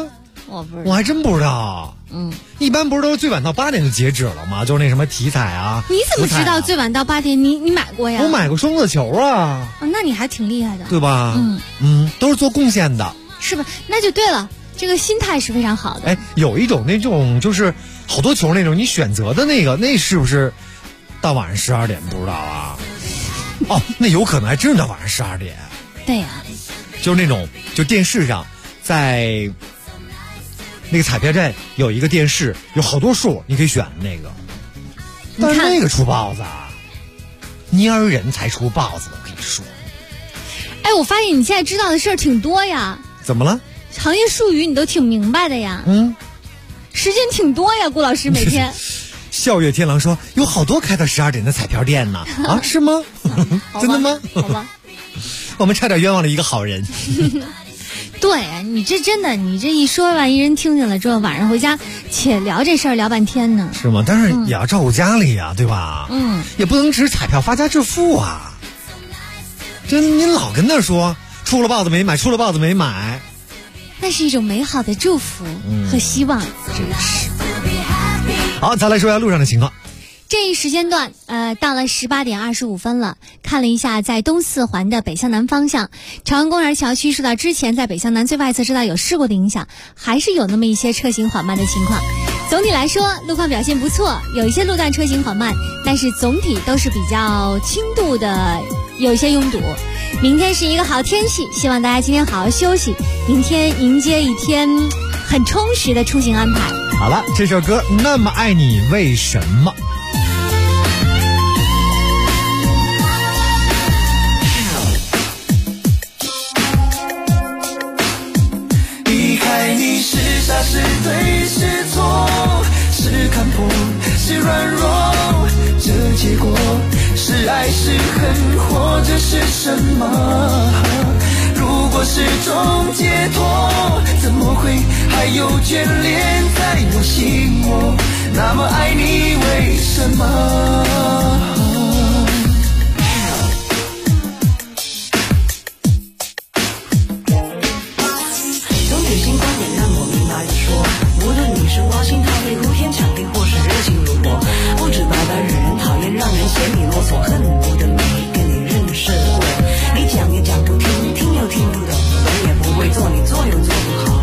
我还真不知道。一般不是都是最晚到8点就截止了吗？就是那什么体彩啊。 你怎么知道最晚到8点？你买过呀？ 我买过双色球啊。 那你还挺厉害的， 对吧？都是做贡献的， 是吧？那就对了，这个心态是非常好的。 哎，有一种那种就是好多球那种，你选择的那是不是到晚上12点？不知道啊。哦，那有可能还真是到晚上12点。 对呀。 就是那种，就电视上，在那个彩票站有一个电视，有好多数，你可以选那个。但是那个出豹子啊，捏儿人才出豹子的，我跟你说。 哎，我发现你现在知道的事儿挺多呀。 怎么了？ 行业术语你都挺明白的呀。时间挺多呀，顾老师每天。 笑月天狼说有好多开到12点的彩票店呢。啊，是吗？真的吗？ 好吧。 我们差点冤枉了一个好人。 对，你这真的，你这一说，万一人听见了之后，晚上回家且聊这事儿聊半天呢。 是吗？但是也要照顾家里呀，对吧？也不能只彩票发家致富啊。真，您老跟那说出了豹子没买，出了豹子没买， 那是一种美好的祝福和希望。 真是。好，再来说一下路上的情况。 这一时间段，到了18点25分了。看了一下，在东四环的北向南方向，朝阳公园桥区受到之前在北向南最外侧车道有事故的影响，还是有那么一些车行缓慢的情况。总体来说，路况表现不错，有一些路段车行缓慢，但是总体都是比较轻度的，有一些拥堵。明天是一个好天气，希望大家今天好好休息，明天迎接一天很充实的出行安排。 好了，这首歌《那么爱你为什么》。 你是傻是对是错，是看破是软弱，这结果是爱是恨或者是什么？如果是种解脱，怎么会还有眷恋在我心窝？那么爱你为什么？无论你是挖心塌肺、呼天抢地，或是热情如火，不止白白惹人讨厌，让人嫌你啰嗦，恨不得没跟你认识过。你讲也讲不听，听又听不懂，懂也不会做，你做又做不好。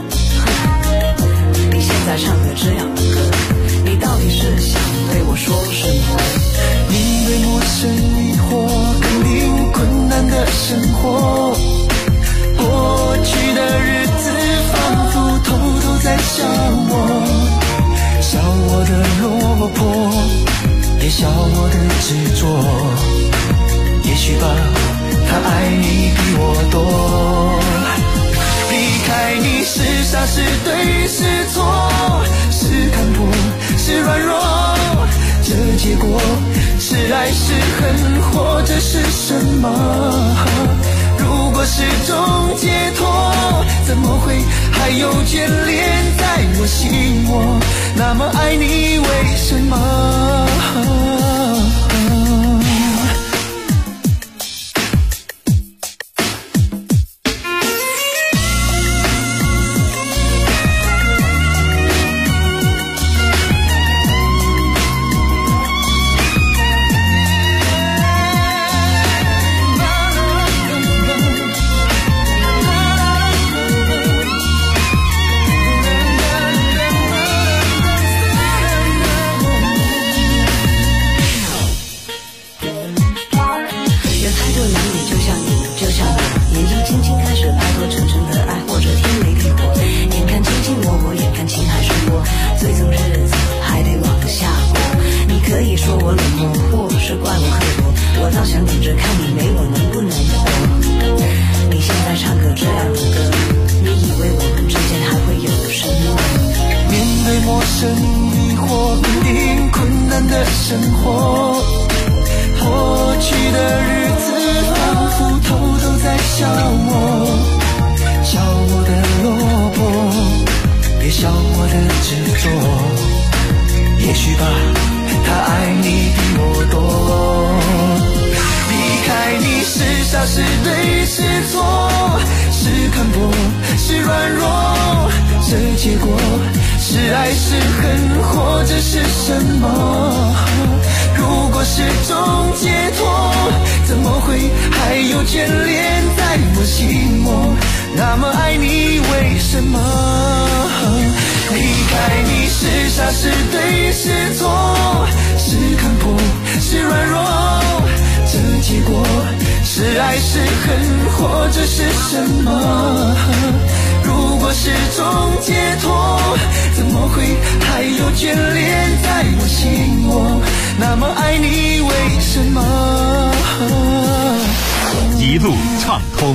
你现在唱的这样的歌，你到底是想对我说什么？面对陌生疑惑，肯定困难的生活，过去的日子仿佛偷偷在笑我，笑我的落魄，也笑我的执着。也许吧，他爱你比我多。离开你是傻是对是错，是看破是软弱，这结果是爱是恨或者是什么？如果是种解脱，怎么会还有眷恋在我心窝？那么爱你为什么？ 这结果是爱是恨或者是什么？如果是种解脱，怎么会还有眷恋在我心窝？那么爱你为什么？离开你是傻是对是错，是看破是软弱，这结果是爱是恨或者是什么？如果是种解脱，怎么会还有眷恋在我心窝？那么爱你为什么？ 一路畅通。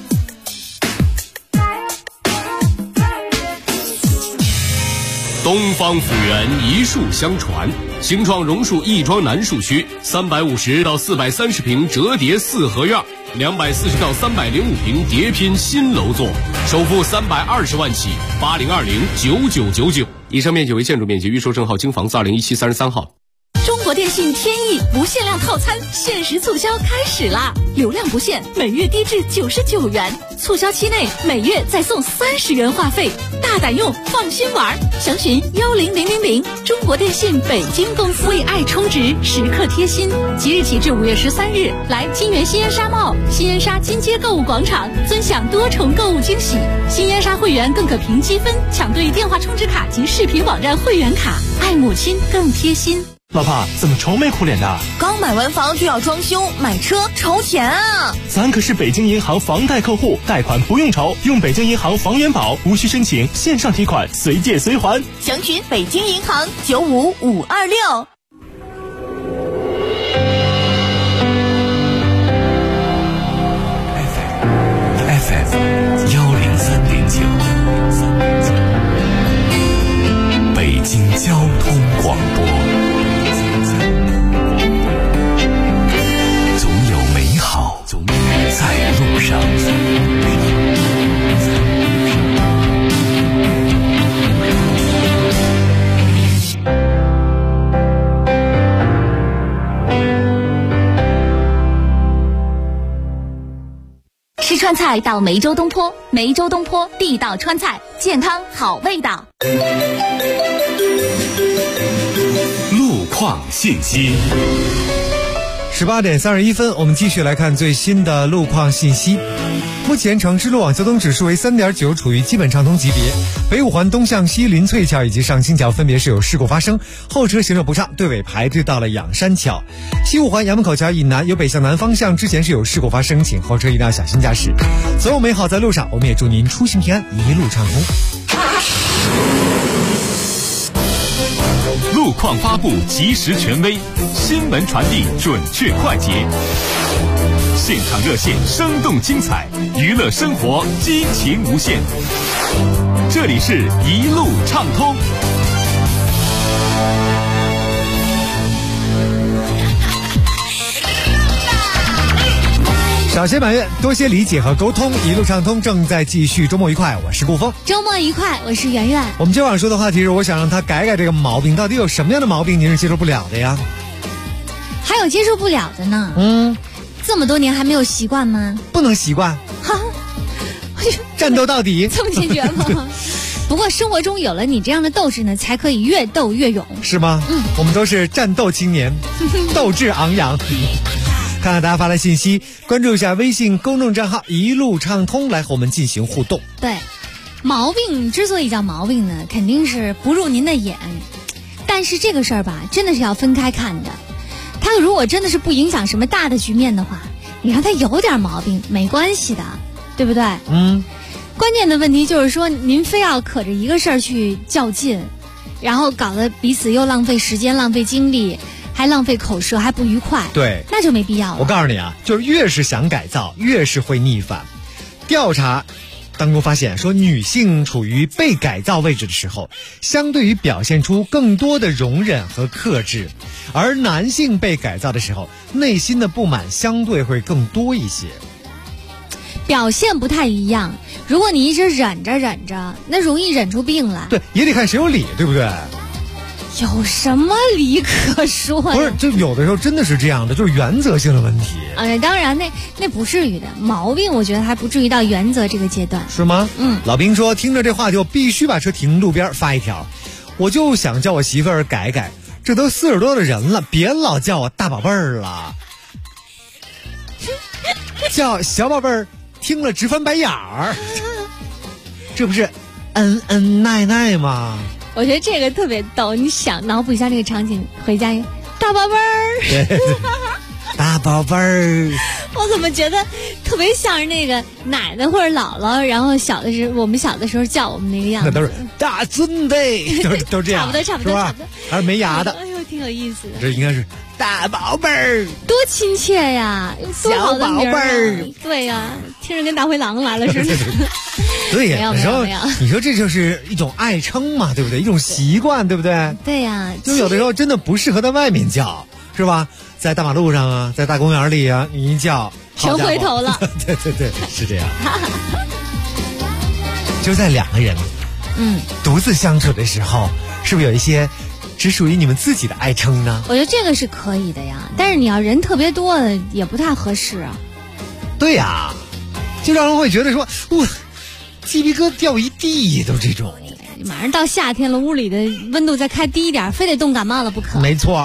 东方府源一树相传，新创榕树亦庄南树区350到430平折叠四合院，240到305平叠拼新楼座，首付320万起，80209999。以上面积为建筑面积，预售证号京房子2017 33号。 中国电信天翼无限量套餐限时促销开始啦！流量不限，每月低至99元，促销期内每月再送30元话费，大胆用，放心玩。详询10000。中国电信北京公司，为爱充值，时刻贴心。即日起至5月13日，来金源新烟沙贸、新烟沙金街购物广场，尊享多重购物惊喜。新烟沙会员更可凭积分抢兑电话充值卡及视频网站会员卡，爱母亲更贴心。 老婆，怎么愁眉苦脸的？ 刚买完房就要装修，买车愁钱啊！ 咱可是北京银行房贷客户，贷款不用愁，用北京银行房源保，无需申请，线上提款，随借随还。 详询北京银行95526。 FM 103.9，北京交通广播。总有美好在路上。 吃川菜到梅州东坡，梅州东坡地道川菜，健康好味道。 路况信息。 18点31分，我们继续来看最新的路况信息。目前城市路网交通指数为3.9，处于基本畅通级别。北五环东向西林翠桥以及上清桥分别是有事故发生，后车行车不畅，队尾排队到了仰山桥。西五环衙门口桥以南有北向南方向之前是有事故发生，请后车一定要小心驾驶。所有美好在路上，我们也祝您出行平安，一路畅通。 路况发布及时权威，新闻传递准确快捷，现场热线生动精彩，娱乐生活激情无限。这里是一路畅通。 少些埋怨，多些理解和沟通，一路畅通正在继续。周末愉快，我是顾峰。 周末愉快，我是圆圆。 我们今晚说的话题是，我想让他改改这个毛病，到底有什么样的毛病您是接受不了的呀？ 还有接受不了的呢？这么多年还没有习惯吗？ 不能习惯，战斗到底， 这么坚决吗？不过生活中有了你这样的斗志呢，才可以越斗越勇， 是吗？我们都是战斗青年，斗志昂扬。看看大家发来信息，关注一下微信公众账号一路畅通，来和我们进行互动。 对，毛病之所以叫毛病呢，肯定是不入您的眼，但是这个事儿吧，真的是要分开看的。它如果真的是不影响什么大的局面的话，你让它有点毛病没关系的，对不对？关键的问题就是说，您非要可着一个事儿去较劲，然后搞得彼此又浪费时间、浪费精力，还浪费口舌，还不愉快， 对， 那就没必要了。 我告诉你啊，就是越是想改造，越是会逆反。调查当中发现说，女性处于被改造位置的时候，相对于表现出更多的容忍和克制，而男性被改造的时候，内心的不满相对会更多一些。 表现不太一样，如果你一直忍着，那容易忍出病来。 对，也得看谁有理，对不对？ 有什么理可说呀？ 不是，就有的时候真的是这样的，就是原则性的问题。 当然那不至于的，毛病我觉得还不至于到原则这个阶段。 是吗？老兵说听着这话题，我必须把车停路边发一条，我就想叫我媳妇儿改改，这都40多的人了，别老叫我大宝贝儿了，叫小宝贝儿听了直翻白眼儿，这不是恩恩爱爱吗？ 我觉得这个特别逗，你想脑补一下这个场景，回家大宝贝儿， 大宝贝儿， 我怎么觉得特别像是那个奶奶或者姥姥，然后我们小的时候叫我们那个样子， 那都是大孙子，都这样， 差不多， 还是没牙的， 哎呦，挺有意思的。 这应该是大宝贝儿， 多亲切呀，多好的名儿，对呀，听着跟大灰狼来了似的。 对呀， 没有， 你说这就是一种爱称嘛，对不对？一种习惯，对不对？ 对呀， 就有的时候真的不适合在外面叫，是吧？在大马路上啊，在大公园里啊，你一叫全回头了。 对，是这样。就在两个人独自相处的时候，是不是有一些只属于你们自己的爱称呢？ 我觉得这个是可以的呀，但是你要人特别多的也不太合适啊。 对呀，就让人会觉得说哇，鸡皮疙瘩掉一地，都这种。 马上到夏天了，屋里的温度再开低一点，非得冻感冒了不可。 没错。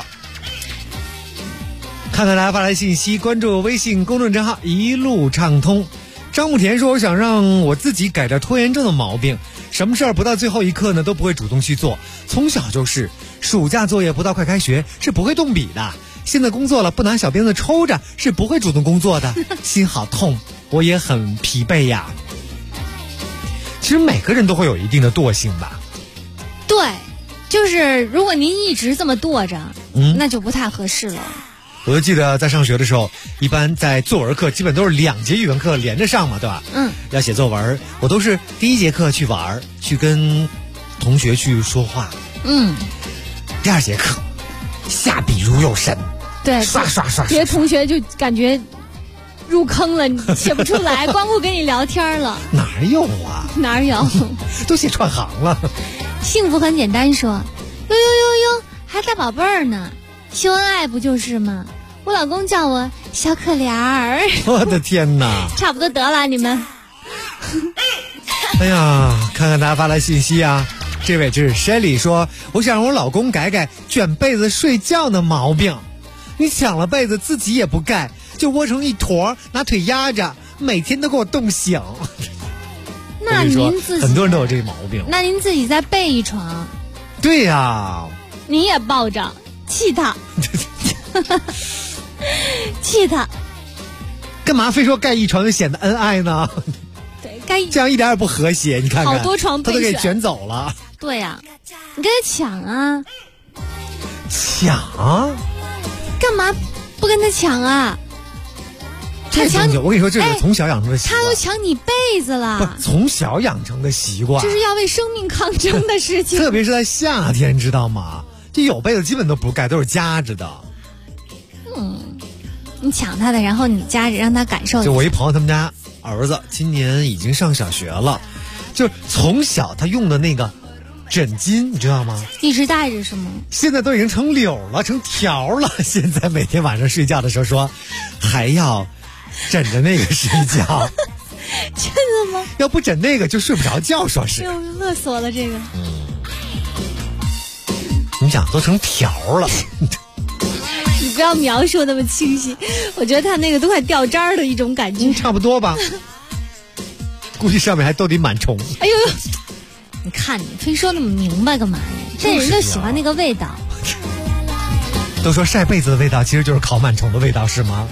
看看大家发来信息，关注微信公众账号一路畅通。张慕田说，我想让我自己改掉拖延症的毛病，什么事儿不到最后一刻呢都不会主动去做，从小就是暑假作业不到快开学是不会动笔的，现在工作了不拿小鞭子抽着是不会主动工作的，心好痛，我也很疲惫呀。其实每个人都会有一定的惰性吧。 对，就是如果您一直这么惰着那就不太合适了。 我就记得在上学的时候，一般在作文课基本都是2节语文课连着上嘛，对吧？要写作文，我都是第1节课去玩，去跟同学去说话。第2节课下笔如有神， 对， 刷， 别的同学就感觉入坑了，你写不出来，光顾跟你聊天了。 哪有啊？ 哪有？ 都写串行了。 幸福很简单说，哟，还大宝贝儿呢，秀恩爱不就是吗？我老公叫我小可怜儿。 我的天哪！ 差不多得了，你们。 哎呀，看看大家发来信息啊，这位是 Shelly 说，我想让我老公改改卷被子睡觉的毛病。你抢了被子自己也不盖，就窝成一坨，拿腿压着，每天都给我冻醒。 那您自己很多人都有这个毛病。 那您自己再备一床。 对呀。 你也抱着，气他。气他。 干嘛非说盖一床就显得恩爱呢？ 对， 这样一点也不和谐。你看看， 好多床他都给卷走了。 对呀，你跟他抢啊！ 抢？ 干嘛不跟他抢啊？他抢你， 我跟你说，这是从小养成的习惯。 他都抢你被子了， 不，从小养成的习惯。 这是要为生命抗争的事情。 特别是在夏天，知道吗？这有被子基本都不盖，都是夹着的。 你抢他的，然后你夹着让他感受。 就我一朋友他们家儿子今年已经上小学了，就是从小他用的那个枕巾，你知道吗？ 一直带着是吗？ 现在都已经成绺了，成条了。现在每天晚上睡觉的时候说，还要枕着那个睡觉。 真的吗？ 要不枕那个就睡不着觉，说是。 乐死我了，这个。 你想都成条了。 你不要描述那么清晰，我觉得他那个都快掉渣儿的一种感觉。 差不多吧。估计上面还都得螨虫。 哎呦，你看你非说那么明白干嘛呀？这人就喜欢那个味道。 都说晒被子的味道其实就是烤螨虫的味道，是吗？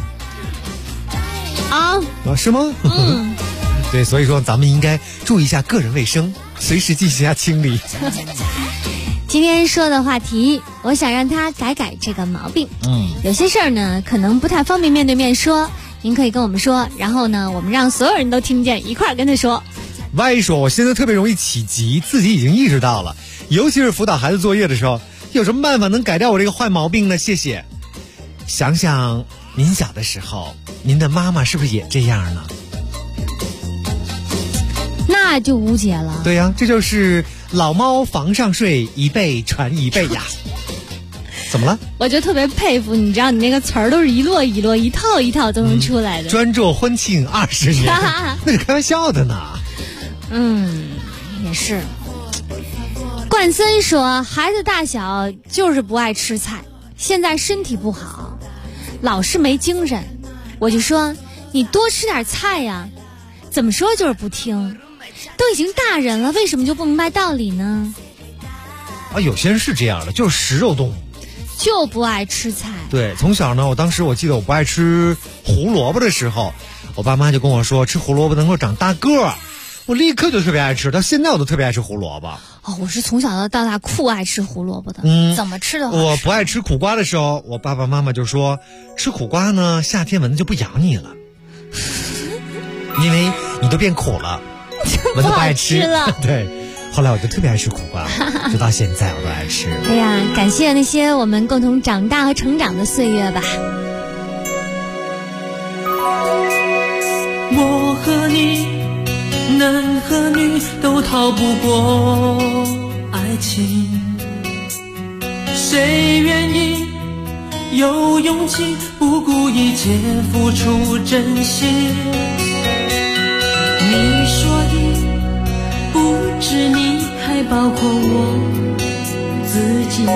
是吗？对，所以说咱们应该注意一下个人卫生，随时进行一下清理。 今天说的话题，我想让他改改这个毛病。有些事儿呢，可能不太方便面对面说，您可以跟我们说，然后呢，我们让所有人都听见，一块儿跟他说。 Y 说，我现在特别容易起急，自己已经意识到了，尤其是辅导孩子作业的时候，有什么办法能改掉我这个坏毛病呢？谢谢。想想您小的时候，您的妈妈是不是也这样呢？ 那那就无解了。 对呀，这就是老猫房上睡，一辈传一辈呀。怎么了？ 我就特别佩服，你知道你那个词儿都是一摞一摞、一套一套都能出来的。 专做婚庆20年，那是开玩笑的呢。 也是。冠森说，孩子大小就是不爱吃菜，现在身体不好，老是没精神。我就说你多吃点菜呀，怎么说就是不听。都已经大人了，为什么就不明白道理呢？ 有些人是这样的，就是食肉动物。 就不爱吃菜。 对，从小呢，我记得我不爱吃胡萝卜的时候，我爸妈就跟我说吃胡萝卜能够长大个儿，我立刻就特别爱吃，到现在我都特别爱吃胡萝卜。 我是从小到大酷爱吃胡萝卜的。怎么吃的话？ 我不爱吃苦瓜的时候，我爸爸妈妈就说吃苦瓜呢，夏天蚊子就不咬你了，因为你都变苦了，蚊子不爱吃了。 对。后来我就特别爱吃苦瓜，直到现在我都爱吃。 哎呀，感谢那些我们共同长大和成长的岁月吧。 我和你，男和女都逃不过爱情，谁愿意有勇气不顾一切付出真心？你说的不止你，还包括我自己。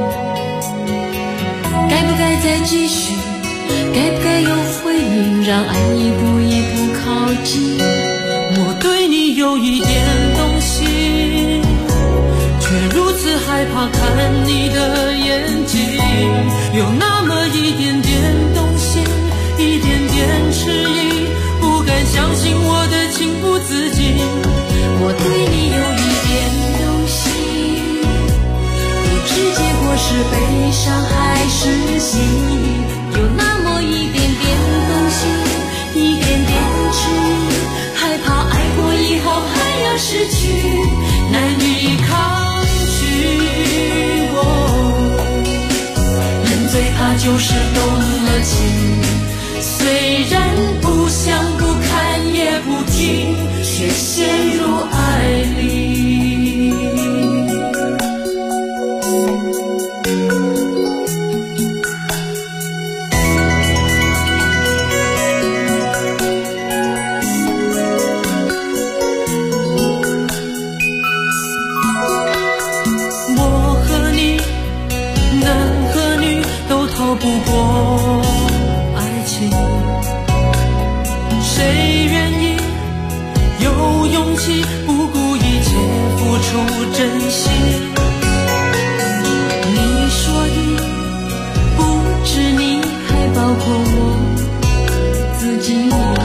该不该再继续？该不该有回应？让爱一步一步靠近。我对你有一点动心，却如此害怕看你的眼睛。有那么一点点动心，一点点迟疑，不敢相信我的情不自禁。我对你有一点动心，不知结果是悲伤还是喜悦。有那么一点点动心，一点点迟疑，害怕爱过以后还要失去，难以抗拒。人最怕就是动了情，虽然不想不看也不听，却陷入爱里。我和你，男和女都逃不过爱情，谁愿意有勇气不顾一切付出真心？你说的不止你，还包括我自己。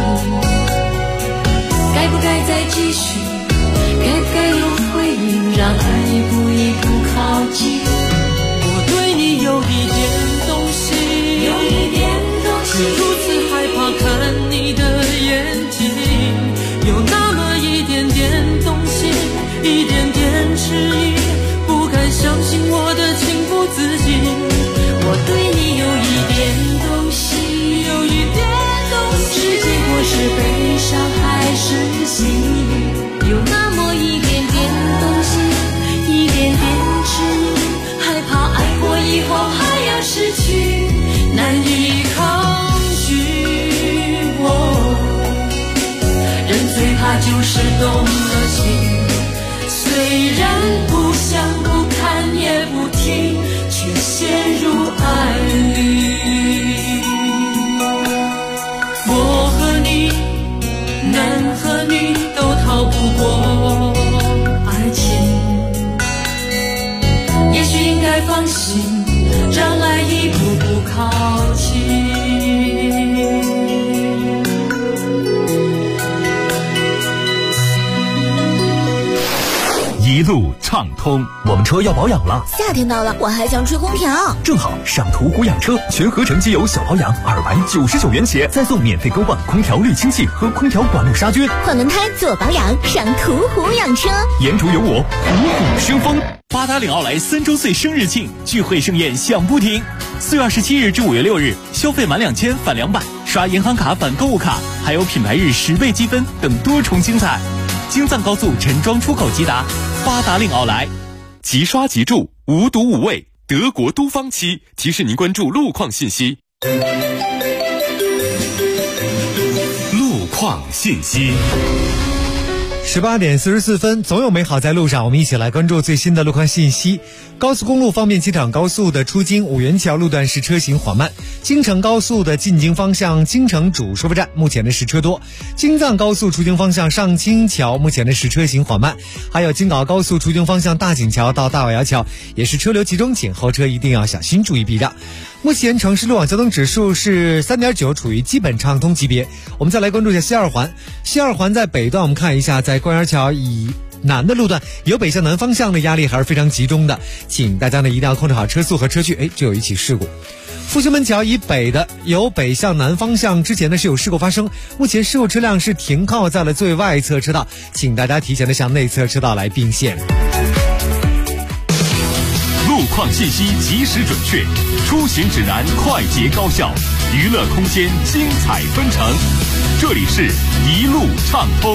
该不该再继续？该不该有回应？让爱一步一步靠近。我对你有一点动心，有一点动心，如此害怕看你的眼睛。有那么一点点动心，一点点迟疑，不敢相信我的情不自禁。我对你有一点动心，有一点动心，不知结果是悲伤还是喜悦。有那么一点点动心，一点点迟疑，害怕爱过以后还要失去，难以抗拒。人最怕就是动了情，虽然不想不看也不听，却陷入爱里。我和你，男和女都逃不过爱情，也许应该放心，让爱一步步靠近。 一路畅通， 我们车要保养了。 夏天到了，我还想吹空调。 正好上途虎养车全合成机油小保养299元起，再送免费更换空调滤清器和空调管路杀菌。 换轮胎做保养，上途虎养车。 沿途有我，虎虎生风。 八达岭奥莱3周岁生日庆，聚会盛宴响不停。4月27日至5月6日，消费满2000返200，刷银行卡返购物卡，还有品牌日10倍积分等多重精彩。 京藏高速陈庄出口即达，八达岭奥莱， 即刷即住，无毒无味。德国都方漆提示您关注路况信息。 路况信息。 18点44分，总有美好在路上。我们一起来关注最新的路况信息。高速公路方面，机场高速的出京五元桥路段是车行缓慢，京承高速的进京方向京承主收费站目前的是车多，京藏高速出京方向上清桥目前的是车行缓慢，还有京港高速出京方向大井桥到大瓦窑桥也是车流集中，请后车一定要小心注意避让。目前城市路网交通指数是 3.9， 处于基本畅通级别。我们再来关注一下西二环。西二环在北段，我们看一下，在官园桥以南的路段有北向南方向的压力还是非常集中的，请大家呢一定要控制好车速和车距。这有一起事故。复兴门桥以北的由北向南方向之前呢是有事故发生，目前事故车辆是停靠在了最外侧车道，请大家提前的向内侧车道来并线。 路况信息及时准确，出行指南快捷高效，娱乐空间精彩纷呈。这里是一路畅通。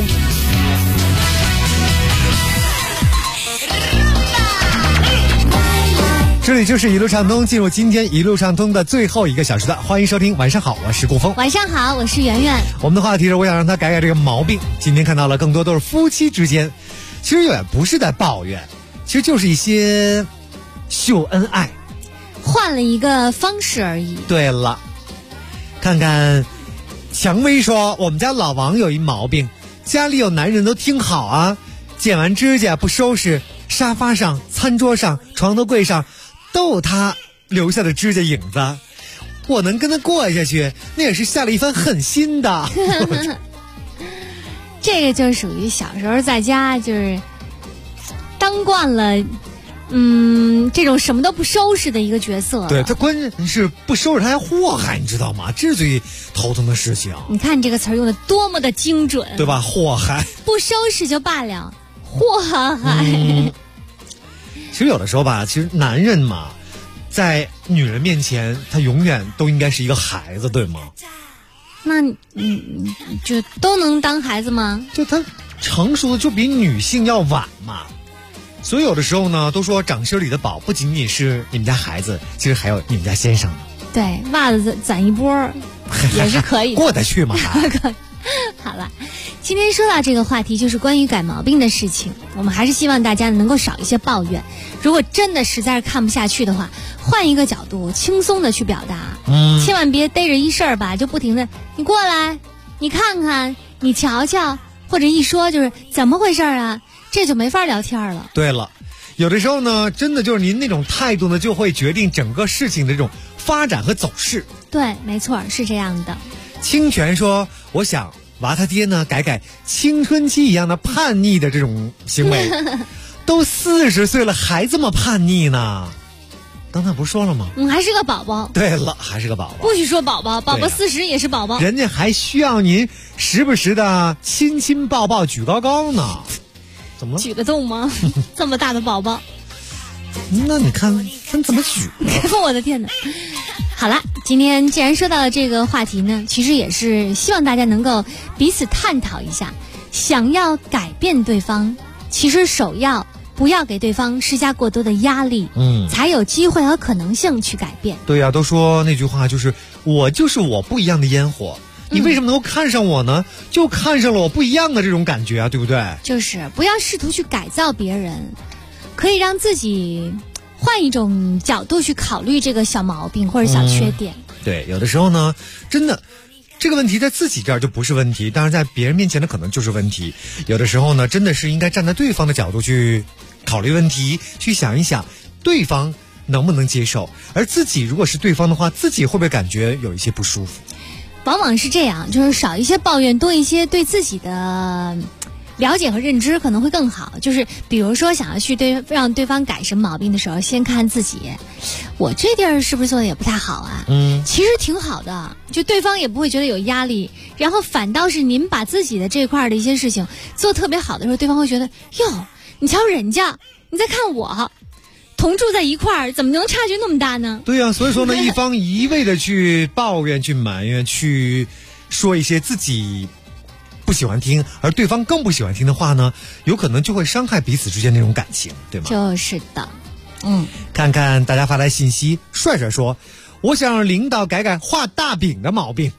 这里就是一路畅通，进入今天一路畅通的最后一个小时段，欢迎收听。晚上好，我是顾峰。 晚上好，我是圆圆。 我们的话题是，我想让他改改这个毛病。今天看到了更多都是夫妻之间，其实也不是在抱怨，其实就是一些秀恩爱， 换了一个方式而已。 对了，看看蔷薇说，我们家老王有一毛病，家里有男人都听好啊，剪完指甲不收拾，沙发上、餐桌上、床头柜上都有他留下的指甲影子。我能跟他过下去，那也是下了一番狠心的。 这个就属于小时候在家就是当惯了这种什么都不收拾的一个角色。 对，他关键是不收拾他还祸害，你知道吗？这是最头疼的事情。 你看这个词儿用的多么的精准， 对吧？祸害， 不收拾就罢了，祸害。 其实有的时候吧，其实男人嘛，在女人面前他永远都应该是一个孩子，对吗？ 那就都能当孩子吗？ 就他成熟的就比女性要晚嘛。所以有的时候呢，都说掌心里的宝不仅仅是你们家孩子，其实还有你们家先生。 对，袜子攒一波也是可以的。 过得去吗？ 好了，今天说到这个话题，就是关于改毛病的事情。我们还是希望大家能够少一些抱怨，如果真的实在是看不下去的话，换一个角度轻松的去表达。千万别逮着一事儿吧就不停的你过来，你看看，你瞧瞧，或者一说就是怎么回事啊，这就没法聊天了。 对了，有的时候呢，真的就是您那种态度呢，就会决定整个事情的这种发展和走势。 对，没错，是这样的。 清泉说，我想娃他爹呢改改青春期一样的叛逆的这种行为。都40岁了还这么叛逆呢？刚才不是说了吗？ 还是个宝宝。 对了，还是个宝宝。 不许说宝宝，宝宝40也是宝宝。 人家还需要您时不时的亲亲抱抱举高高呢。怎么了？ 举得动吗？这么大的宝宝。 那你看分怎么举？ 我的天哪！好了，今天既然说到了这个话题呢，其实也是希望大家能够彼此探讨一下，想要改变对方，其实首要不要给对方施加过多的压力，才有机会和可能性去改变。 对呀，都说那句话就是我就是我不一样的烟火，你为什么能够看上我呢？就看上了我不一样的这种感觉啊，对不对？ 就是不要试图去改造别人，可以让自己换一种角度去考虑这个小毛病或者小缺点。 对，有的时候呢，真的这个问题在自己这儿就不是问题，当然在别人面前呢可能就是问题。有的时候呢，真的是应该站在对方的角度去考虑问题，去想一想对方能不能接受，而自己如果是对方的话，自己会不会感觉有一些不舒服？ 往往是这样，就是少一些抱怨，多一些对自己的了解和认知可能会更好。就是比如说想要去让对方改什么毛病的时候，先看自己，我这地儿是不是做的也不太好啊？其实挺好的，就对方也不会觉得有压力，然后反倒是您把自己的这块的一些事情做特别好的时候，对方会觉得哟，你瞧人家，你再看我，同住在一块儿，怎么能差距那么大呢？ 对呀，所以说呢，一方一味的去抱怨、去埋怨、去说一些自己不喜欢听，而对方更不喜欢听的话呢，有可能就会伤害彼此之间那种感情，对吗？ 就是的。 看看大家发来信息，帅帅说，我想让领导改改画大饼的毛病。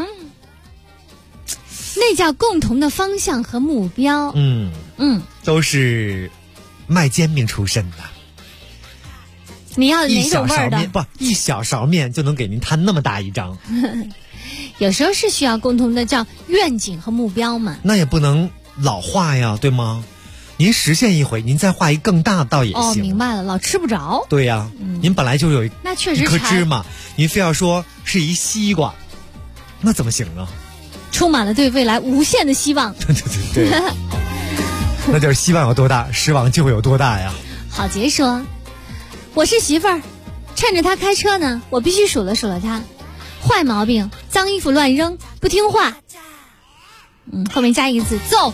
那叫共同的方向和目标。 都是卖煎饼出身的。 你要哪种味儿的？ 一小勺面就能给您摊那么大一张。 有时候是需要共同的叫愿景和目标嘛。 那也不能老画呀，对吗？您实现一回，您再画一更大倒也行。 明白了，老吃不着。 对呀，您本来就有那确实一颗芝麻，您非要说是一西瓜，那怎么行啊？ 充满了对未来无限的希望。 对，那就是希望有多大，失望就会有多大呀。 郝杰说，我是媳妇儿，趁着他开车呢，我必须数落他，坏毛病，脏衣服乱扔，不听话。后面加一个字，揍。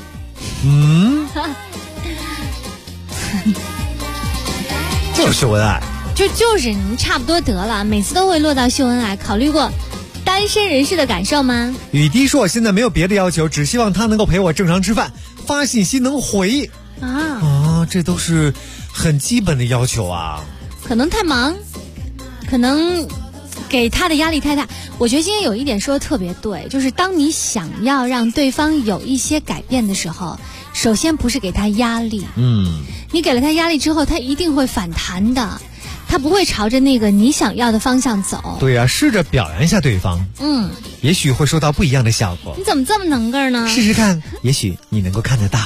就是秀恩爱， 就是你差不多得了，每次都会落到秀恩爱。考虑过单身人士的感受吗？ 雨滴说，我现在没有别的要求，只希望他能够陪我正常吃饭，发信息能回这都是很基本的要求啊。 可能太忙，可能给他的压力太大。我觉得今天有一点说的特别对，就是当你想要让对方有一些改变的时候，首先不是给他压力，你给了他压力之后，他一定会反弹的，他不会朝着那个你想要的方向走。 对啊，试着表扬一下对方，也许会收到不一样的效果。 你怎么这么能个呢？ 试试看，也许你能够看得到。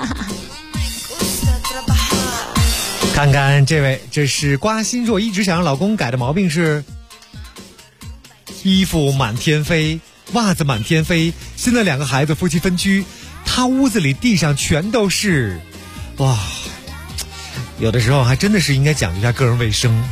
看看这位，这是瓜心若一直想让老公改的毛病是衣服满天飞，袜子满天飞。现在2个孩子夫妻分居，他屋子里地上全都是。哇，有的时候还真的是应该讲究一下个人卫生。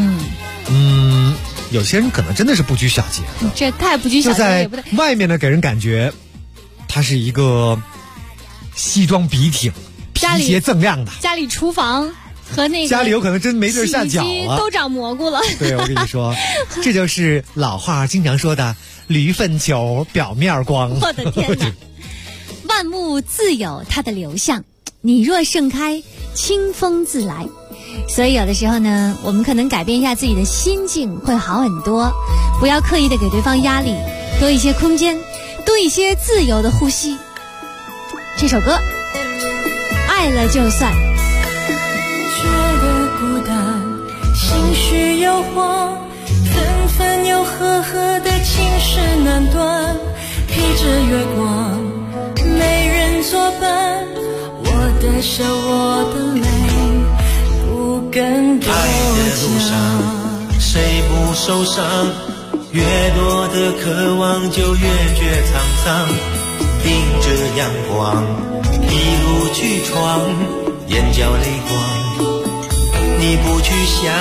有些人可能真的是不拘小节的， 这太不拘小节了，也不对。 就在外面呢，给人感觉他是一个西装笔挺、皮鞋锃亮的。 家里厨房和那个家里有可能真没地儿下脚了， 都长蘑菇了。 对，我跟你说，这就是老话经常说的驴粪球表面光。 我的天哪！万物自有它的流向，你若盛开，清风自来。所以有的时候呢，我们可能改变一下自己的心境会好很多，不要刻意的给对方压力，多一些空间，多一些自由的呼吸。这首歌爱了就算。 觉得孤单，心绪忧慌，分分又合合的情事难断，披着月光，没人作伴，我的笑，我的泪，不敢多爱的路上，谁不受伤？越多的渴望，就越觉沧桑。盯着阳光，一路去闯，眼角泪光，你不去想。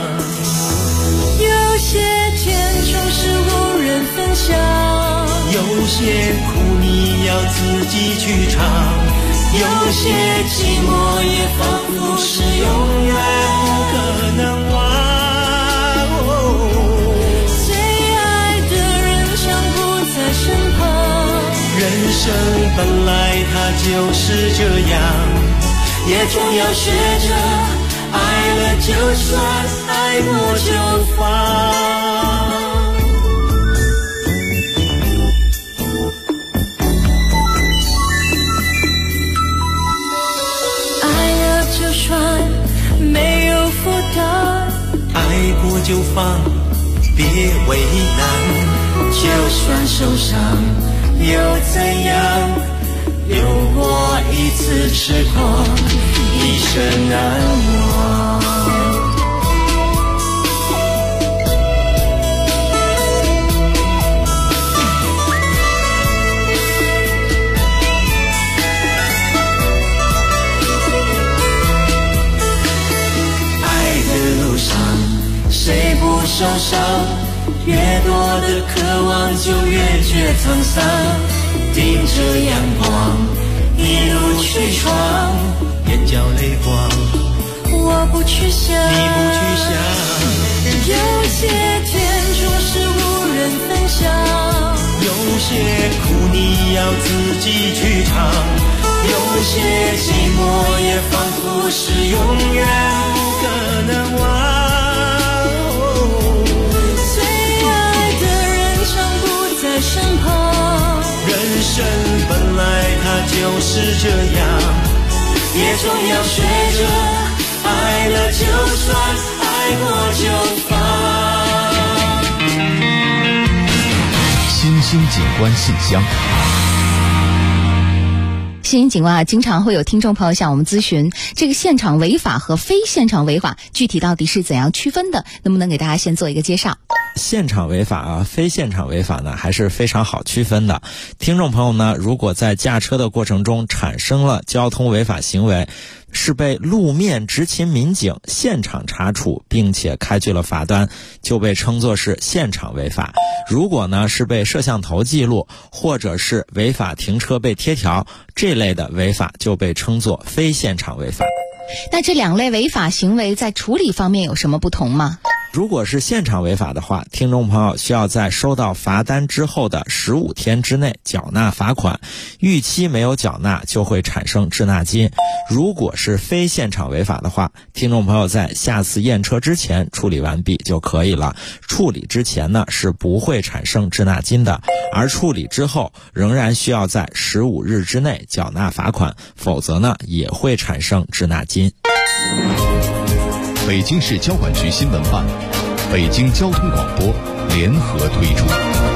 有些甜总是无人分享， 有些苦你要自己去尝，有些寂寞也仿佛是永远不可能忘。 最爱的人将不在身旁， 人生本来它就是这样，也总要学着爱了就算，爱过就放。 没有负担， 爱过就放，别为难。 就算受伤又怎样，有过一次痴狂，一生难忘。 谁不受伤？越多的渴望就越觉沧桑。盯着阳光，一路去闯，眼角泪光， 我不去想， 你不去想。 有些甜总是无人分享， 有些苦你要自己去尝，有些寂寞也仿佛是永远不可能忘。 最爱的人常不在身旁， 人生本来它就是这样，也总要学着爱了就算，爱过就放。 新兴景观信箱。 新兴景观啊，经常会有听众朋友向我们咨询，这个现场违法和非现场违法具体到底是怎样区分的？能不能给大家先做一个介绍？ 现场违法啊，非现场违法呢，还是非常好区分的。听众朋友呢，如果在驾车的过程中产生了交通违法行为，是被路面执勤民警现场查处，并且开具了罚单，就被称作是现场违法。如果呢是被摄像头记录，或者是违法停车被贴条，这类的违法就被称作非现场违法。 那这两类违法行为在处理方面有什么不同吗？ 如果是现场违法的话，听众朋友需要在收到罚单之后的15天之内缴纳罚款，逾期没有缴纳就会产生滞纳金。如果是非现场违法的话，听众朋友在下次验车之前处理完毕就可以了。处理之前呢是不会产生滞纳金的，而处理之后仍然需要在15日之内缴纳罚款，否则呢也会产生滞纳金。 北京市交管局新闻办、北京交通广播联合推出。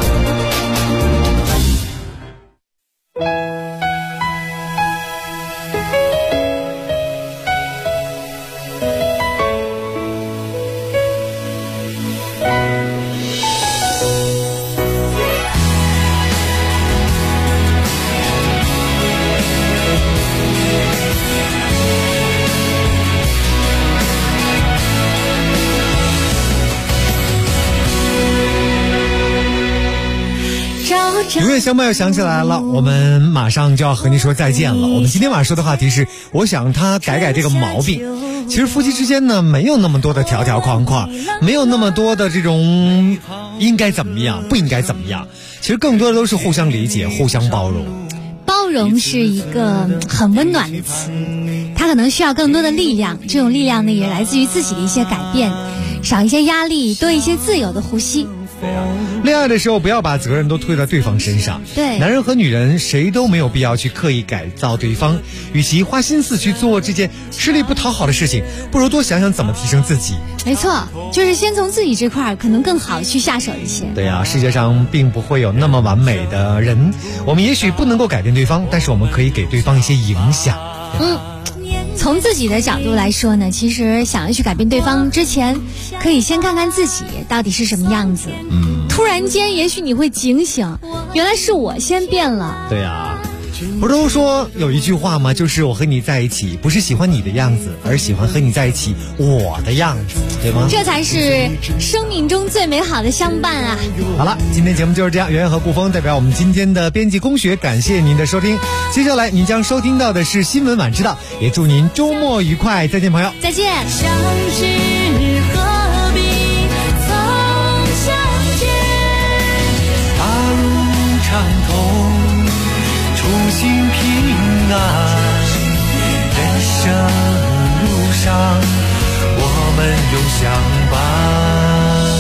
永远相伴又想起来了，我们马上就要和您说再见了。我们今天晚上说的话题是，我想他改这个毛病。其实夫妻之间呢，没有那么多的条条框框，没有那么多的这种应该怎么样，不应该怎么样。其实更多的都是互相理解，互相包容。 包容是一个很温暖的词，它可能需要更多的力量，这种力量呢，也来自于自己的一些改变，少一些压力，多一些自由的呼吸。 恋爱的时候不要把责任都推到对方身上。 对， 男人和女人谁都没有必要去刻意改造对方，与其花心思去做这件吃力不讨好的事情，不如多想想怎么提升自己。 没错，就是先从自己这块可能更好去下手一些。 对呀，世界上并不会有那么完美的人，我们也许不能够改变对方，但是我们可以给对方一些影响。 从自己的角度来说呢，其实想要去改变对方之前，可以先看看自己到底是什么样子。突然间也许你会警醒，原来是我先变了。 对呀，不是都说有一句话吗？就是我和你在一起不是喜欢你的样子，而喜欢和你在一起我的样子，对吗？ 这才是生命中最美好的相伴啊。 好了，今天节目就是这样，圆圆和顾峰代表我们今天的编辑工学感谢您的收听。接下来您将收听到的是新闻晚知道，也祝您周末愉快，再见朋友， 再见。 相知何必曾相见， 大路畅通，初心平安，人生路上我们永相伴。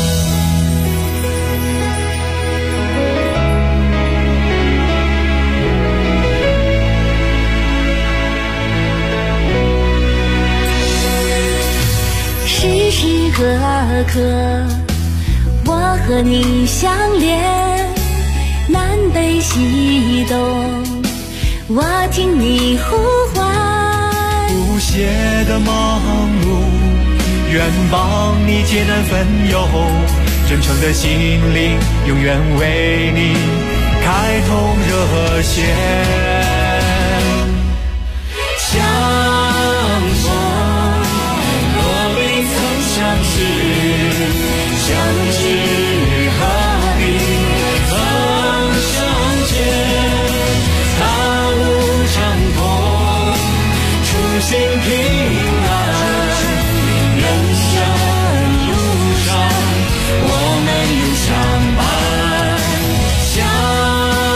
时时刻刻我和你相连，南北西东我听你呼唤， 不懈的忙碌愿帮你解难分忧，真诚的心灵永远为你开通热线。相逢何必曾相识，相知何必曾相见，大路畅通，初心平安，人生路上我们永相伴。相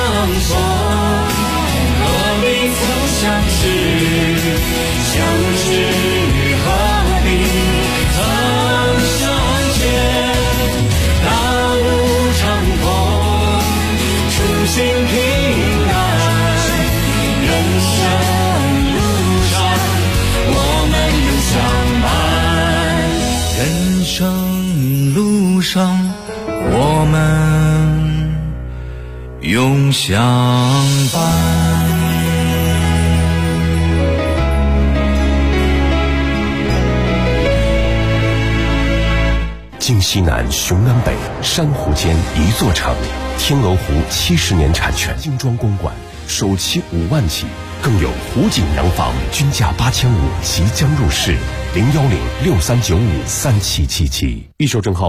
生路上，我们永相伴。 京西南，雄南北，珊瑚间一座城。天鹅湖70年产权，精装公馆，首期5万起，更有湖景洋房，均价8500，即将入市。01063953777，预售证号。